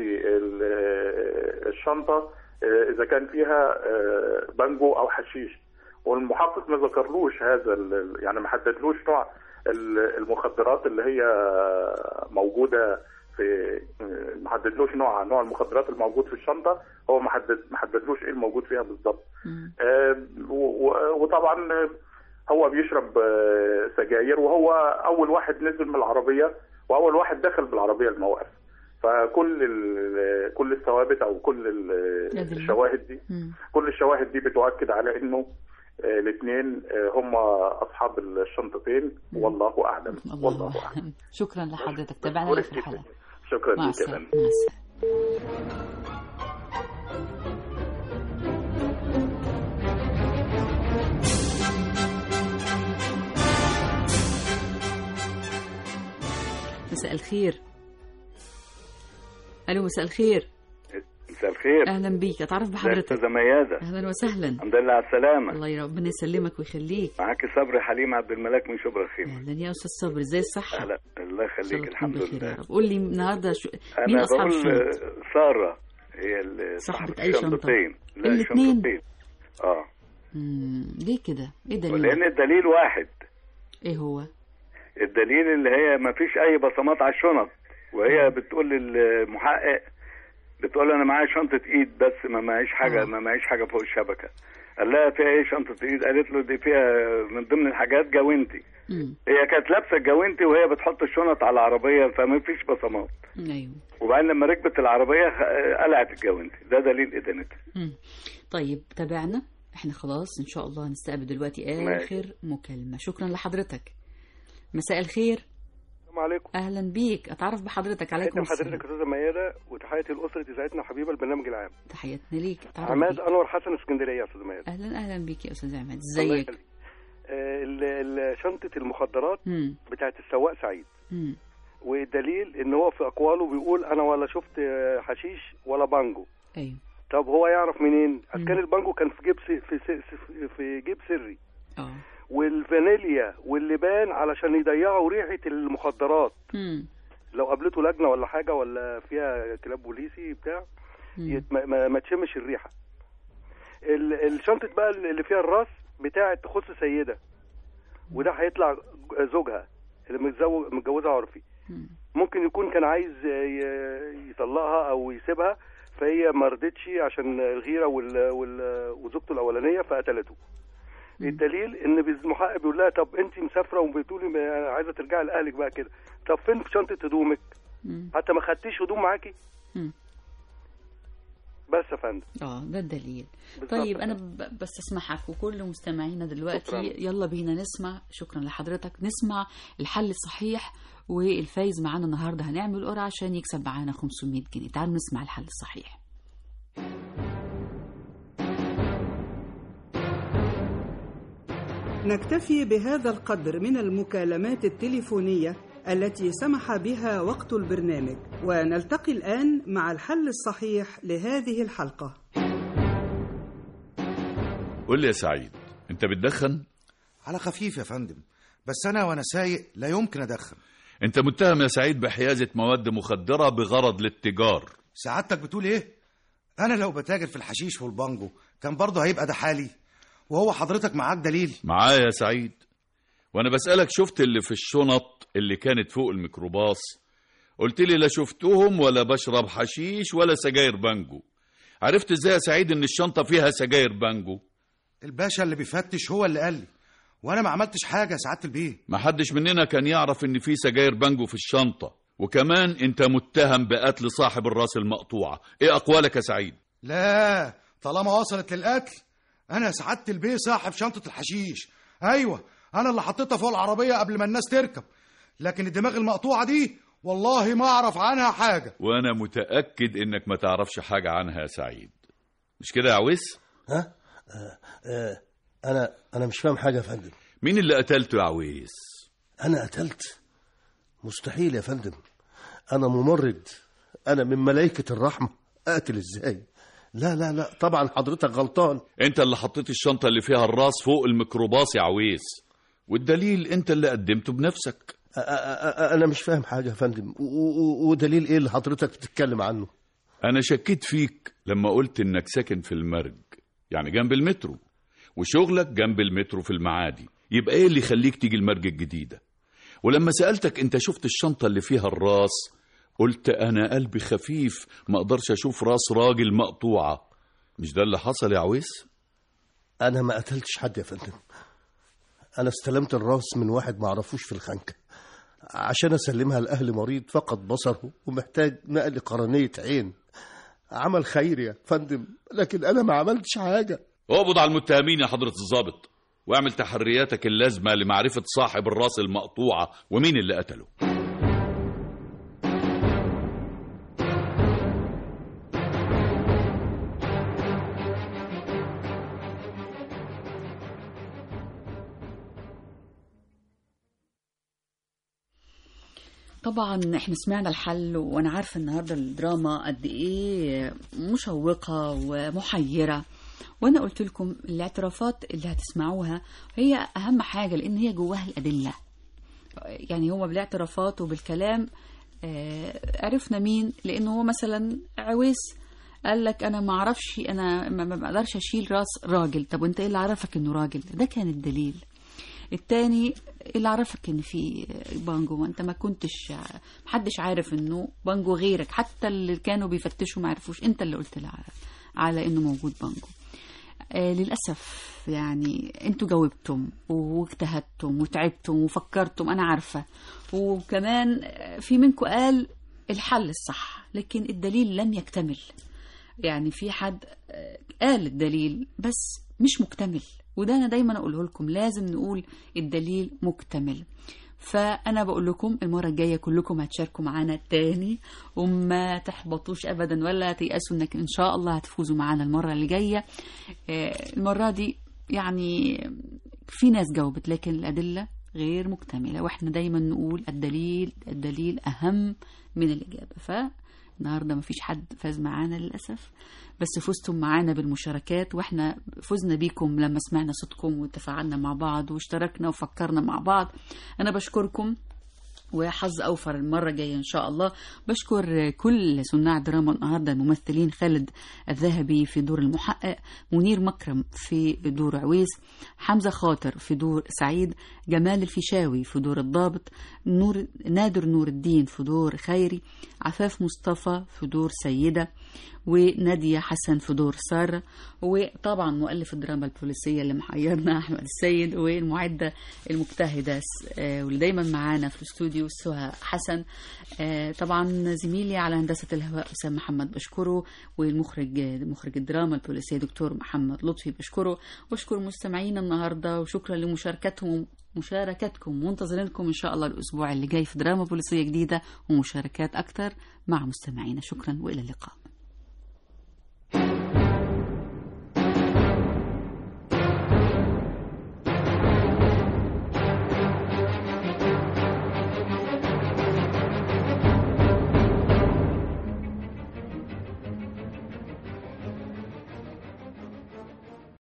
الشنطه اذا كان فيها بانجو او حشيش، والمحقق ما ذكرلوش هذا يعني ما حددلوش نوع المخدرات اللي هي موجوده في، ما حددلوش نوع المخدرات الموجود في الشنطه، هو ما حددلوش ايه الموجود فيها بالظبط. وطبعا هو بيشرب سجاير، وهو اول واحد نزل من العربيه واول واحد دخل بالعربيه الموقف، فكل الثوابت او كل الشواهد دي بتؤكد على انه الاثنين هم اصحاب الشنطتين، والله اعلم. والله اعلم. شكرا لحضرتك، تابعنا في الحلقه. شكرا لك كمان. مساء الخير. الو مساء الخير. مساء الخير. اهلا بيك، اتعرف بحضرتك؟ استاذه ميادة. اهلا وسهلا. الحمد لله على السلامه. الله ربنا يسلمك ويخليك. معاك صبري حليم عبد الملاك من شبرا الخيمه. اهلا يا استاذ صبري، ازاي الصحه؟ اهلا، الله يخليك. الحمد لله. قول لي النهارده مين اصحاب الشنط؟ ساره هي صاحبة اي شنطتين؟ الاثنين. ليه كده؟ ايه دليل؟ لان الدليل واحد. ايه هو الدليل؟ اللي هي ما فيش اي بصمات على الشنط، وهي بتقول للمحقق، بتقول انا معايا شنطه ايد بس ما معيش حاجه، ما معيش حاجه فوق الشبكه. قال لها فيها ايه شنطه ايد؟ قالت له دي فيها من ضمن الحاجات جوانتي. هي كانت لابسه الجوانتي وهي بتحط الشنط على العربيه، فما فيش بصمات. ايوه. وبعدين لما ركبت العربيه قلعت الجوانتي، ده دليل ادانتها. طيب تابعنا، احنا خلاص ان شاء الله هنستقبل دلوقتي اخر مكالمه. شكرا لحضرتك. مساء الخير. السلام عليكم. اهلا بيك، اتعرف بحضرتك. عليكم السلام. حضرتك استاذه ميادة، وتحياتي لاسره اذاعتنا الحبيبه البرنامج العام. تحياتنا ليك. عماد انور حسن، اسكندريه يا استاذ ميادة. اهلا بيك يا استاذ عماد، ازيك؟ شنطه المخدرات بتاعت السواق سعيد. والدليل ان هو في اقواله بيقول انا ولا شفت حشيش ولا بانجو. ايوه. طب هو يعرف منين؟ كان البانجو كان في جيب في جيب سري. والفانيليا واللبان علشان يضيعوا ريحه المخدرات. لو قابلته لجنه ولا حاجه ولا فيها كلاب بوليسي بتاع ما تشمش الريحه. الشنطه بقى اللي فيها الراس بتاعه تخص سيده، وده هيطلع زوجها اللي متجوزها عرفي. ممكن يكون كان عايز يطلقها او يسيبها، فهي ما رضتش عشان الغيره وزوجته الاولانيه فقتلته. الدليل ان المحقق بيقول لها طب انت مسافره وبتقولي عايزه ترجعي لاهلك بقى كده، طب فين في شنطه هدومك؟ حتى ما خدتيش هدوم معاكي. بس يا فندم. ده الدليل. طيب انا بستسمحك وكل مستمعينا دلوقتي شكرا. يلا بينا نسمع. شكرا لحضرتك. نسمع الحل الصحيح، والفايز معانا النهارده هنعمل قرعه عشان يكسب معانا 500 جنيه. تعالوا نسمع الحل الصحيح. نكتفي بهذا القدر من المكالمات التليفونية التي سمح بها وقت البرنامج، ونلتقي الآن مع الحل الصحيح لهذه الحلقة. قل لي يا سعيد، انت بتدخن؟ على خفيف يا فندم، بس انا وانا سايق لا يمكن ادخن. انت متهم يا سعيد بحيازة مواد مخدرة بغرض الاتجار. سعادتك بتقول ايه؟ انا لو بتاجر في الحشيش والبانجو كان برضه هيبقى ده حالي، وهو حضرتك معاك دليل؟ معايا يا سعيد، وانا بسألك شفت اللي في الشنط اللي كانت فوق الميكروباص؟ قلت لي لا شفتهم ولا بشرب حشيش ولا سجاير بانجو. عرفت ازاي يا سعيد ان الشنطة فيها سجاير بانجو؟ الباشا اللي بيفتش هو اللي قال لي، وانا ما عملتش حاجة يا سعادة البيه. ما حدش مننا كان يعرف ان في سجاير بانجو في الشنطة، وكمان انت متهم بقتل صاحب الراس المقطوعة. ايه اقوالك يا سعيد؟ لا، طالما وصلت للقتل انا يا سعادة البيه صاحب شنطة الحشيش. ايوه، انا اللي حطيتها فوق العربية قبل ما الناس تركب، لكن الدماغ المقطوعة دي والله ما اعرف عنها حاجة. وانا متأكد انك ما تعرفش حاجة عنها يا سعيد، مش كده يا عويس؟ انا مش فاهم حاجة يا فندم. مين اللي قتلته يا عويس؟ انا قتلت؟ مستحيل يا فندم، انا ممرض، انا من ملائكة الرحمة، اقتل ازاي؟ لا لا لا، طبعا حضرتك غلطان. انت اللي حطيت الشنطة اللي فيها الراس فوق الميكروباص يا عويس، والدليل انت اللي قدمته بنفسك. انا مش فاهم حاجة يا فندم. ودليل ايه اللي حضرتك بتتكلم عنه؟ انا شكيت فيك لما قلت انك ساكن في المرج، يعني جنب المترو، وشغلك جنب المترو في المعادي. يبقى ايه اللي يخليك تيجي المرج الجديدة؟ ولما سألتك انت شفت الشنطة اللي فيها الراس، قلت انا قلبي خفيف ما اقدرش اشوف راس راجل مقطوعة. مش ده اللي حصل يا عويس؟ انا ما قتلتش حد يا فندم، انا استلمت الراس من واحد ما اعرفوش في الخنكة عشان اسلمها لاهل مريض فقد بصره ومحتاج نقل قرنية عين. عمل خير يا فندم، لكن انا ما عملتش حاجة. اقبض على المتهمين يا حضرة الضابط، واعمل تحرياتك اللازمة لمعرفة صاحب الراس المقطوعة ومين اللي قتله. طبعا احنا سمعنا الحل، وانا عارفه النهارده الدراما قد ايه مشوقه ومحيره، وانا قلت لكم الاعترافات اللي هتسمعوها هي اهم حاجه، لان هي جواها الادله. يعني هو بالاعترافات وبالكلام عرفنا مين، لانه هو مثلا عويس قال لك انا ما اعرفش، انا ما بقدرش اشيل راس راجل. طب وانت ايه اللي عرفك انه راجل؟ ده كان الدليل. التاني اللي عرفك ان في بانجو، وانت ما كنتش، محدش عارف انه بانجو غيرك، حتى اللي كانوا بيفتشوا ما عرفوش، انت اللي قلت على انه موجود بانجو. للأسف يعني انتوا جاوبتم واجتهدتم وتعبتم وفكرتم، انا عارفة، وكمان في منكم قال الحل الصح، لكن الدليل لم يكتمل. يعني في حد قال الدليل بس مش مكتمل، وده أنا دايما أقوله لكم، لازم نقول الدليل مكتمل. فأنا بقول لكم المرة الجاية كلكم هتشاركوا معانا تاني، وما تحبطوش أبدا ولا تيأسوا إنك إن شاء الله هتفوزوا معانا المرة اللي جاية. المرة دي يعني في ناس جاوبت لكن الأدلة غير مكتملة، وإحنا دايما نقول الدليل أهم من الإجابة. فالنهاردة مفيش حد فاز معانا للأسف، بس فزتم معانا بالمشاركات، واحنا فزنا بيكم لما سمعنا صوتكم وتفاعلنا مع بعض واشتركنا وفكرنا مع بعض. انا بشكركم وحظ أوفر المرة الجاية إن شاء الله. بشكر كل صناع دراما النهاردة، الممثلين خالد الذهبي في دور المحقق، منير مكرم في دور عويس، حمزة خاطر في دور سعيد، جمال الفيشاوي في دور الضابط، نادر نور الدين في دور خيري، عفاف مصطفى في دور سيدة، ونادية حسن في دور سارة، وطبعا مؤلف الدراما البوليسية اللي محيرنا أحمد السيد، والمعدة المجتهدة واللي دايما معانا في الاستوديو سهى حسن، طبعا زميلي على هندسة الهواء أسامة محمد بشكره، والمخرج مخرج الدراما البوليسية دكتور محمد لطفي بشكره، واشكر مستمعينا النهاردة، وشكرا لمشاركتكم ومنتظرينكم إن شاء الله الأسبوع اللي جاي في دراما بوليسية جديدة ومشاركات أكتر مع مستمعينا. شكرا وإلى اللقاء.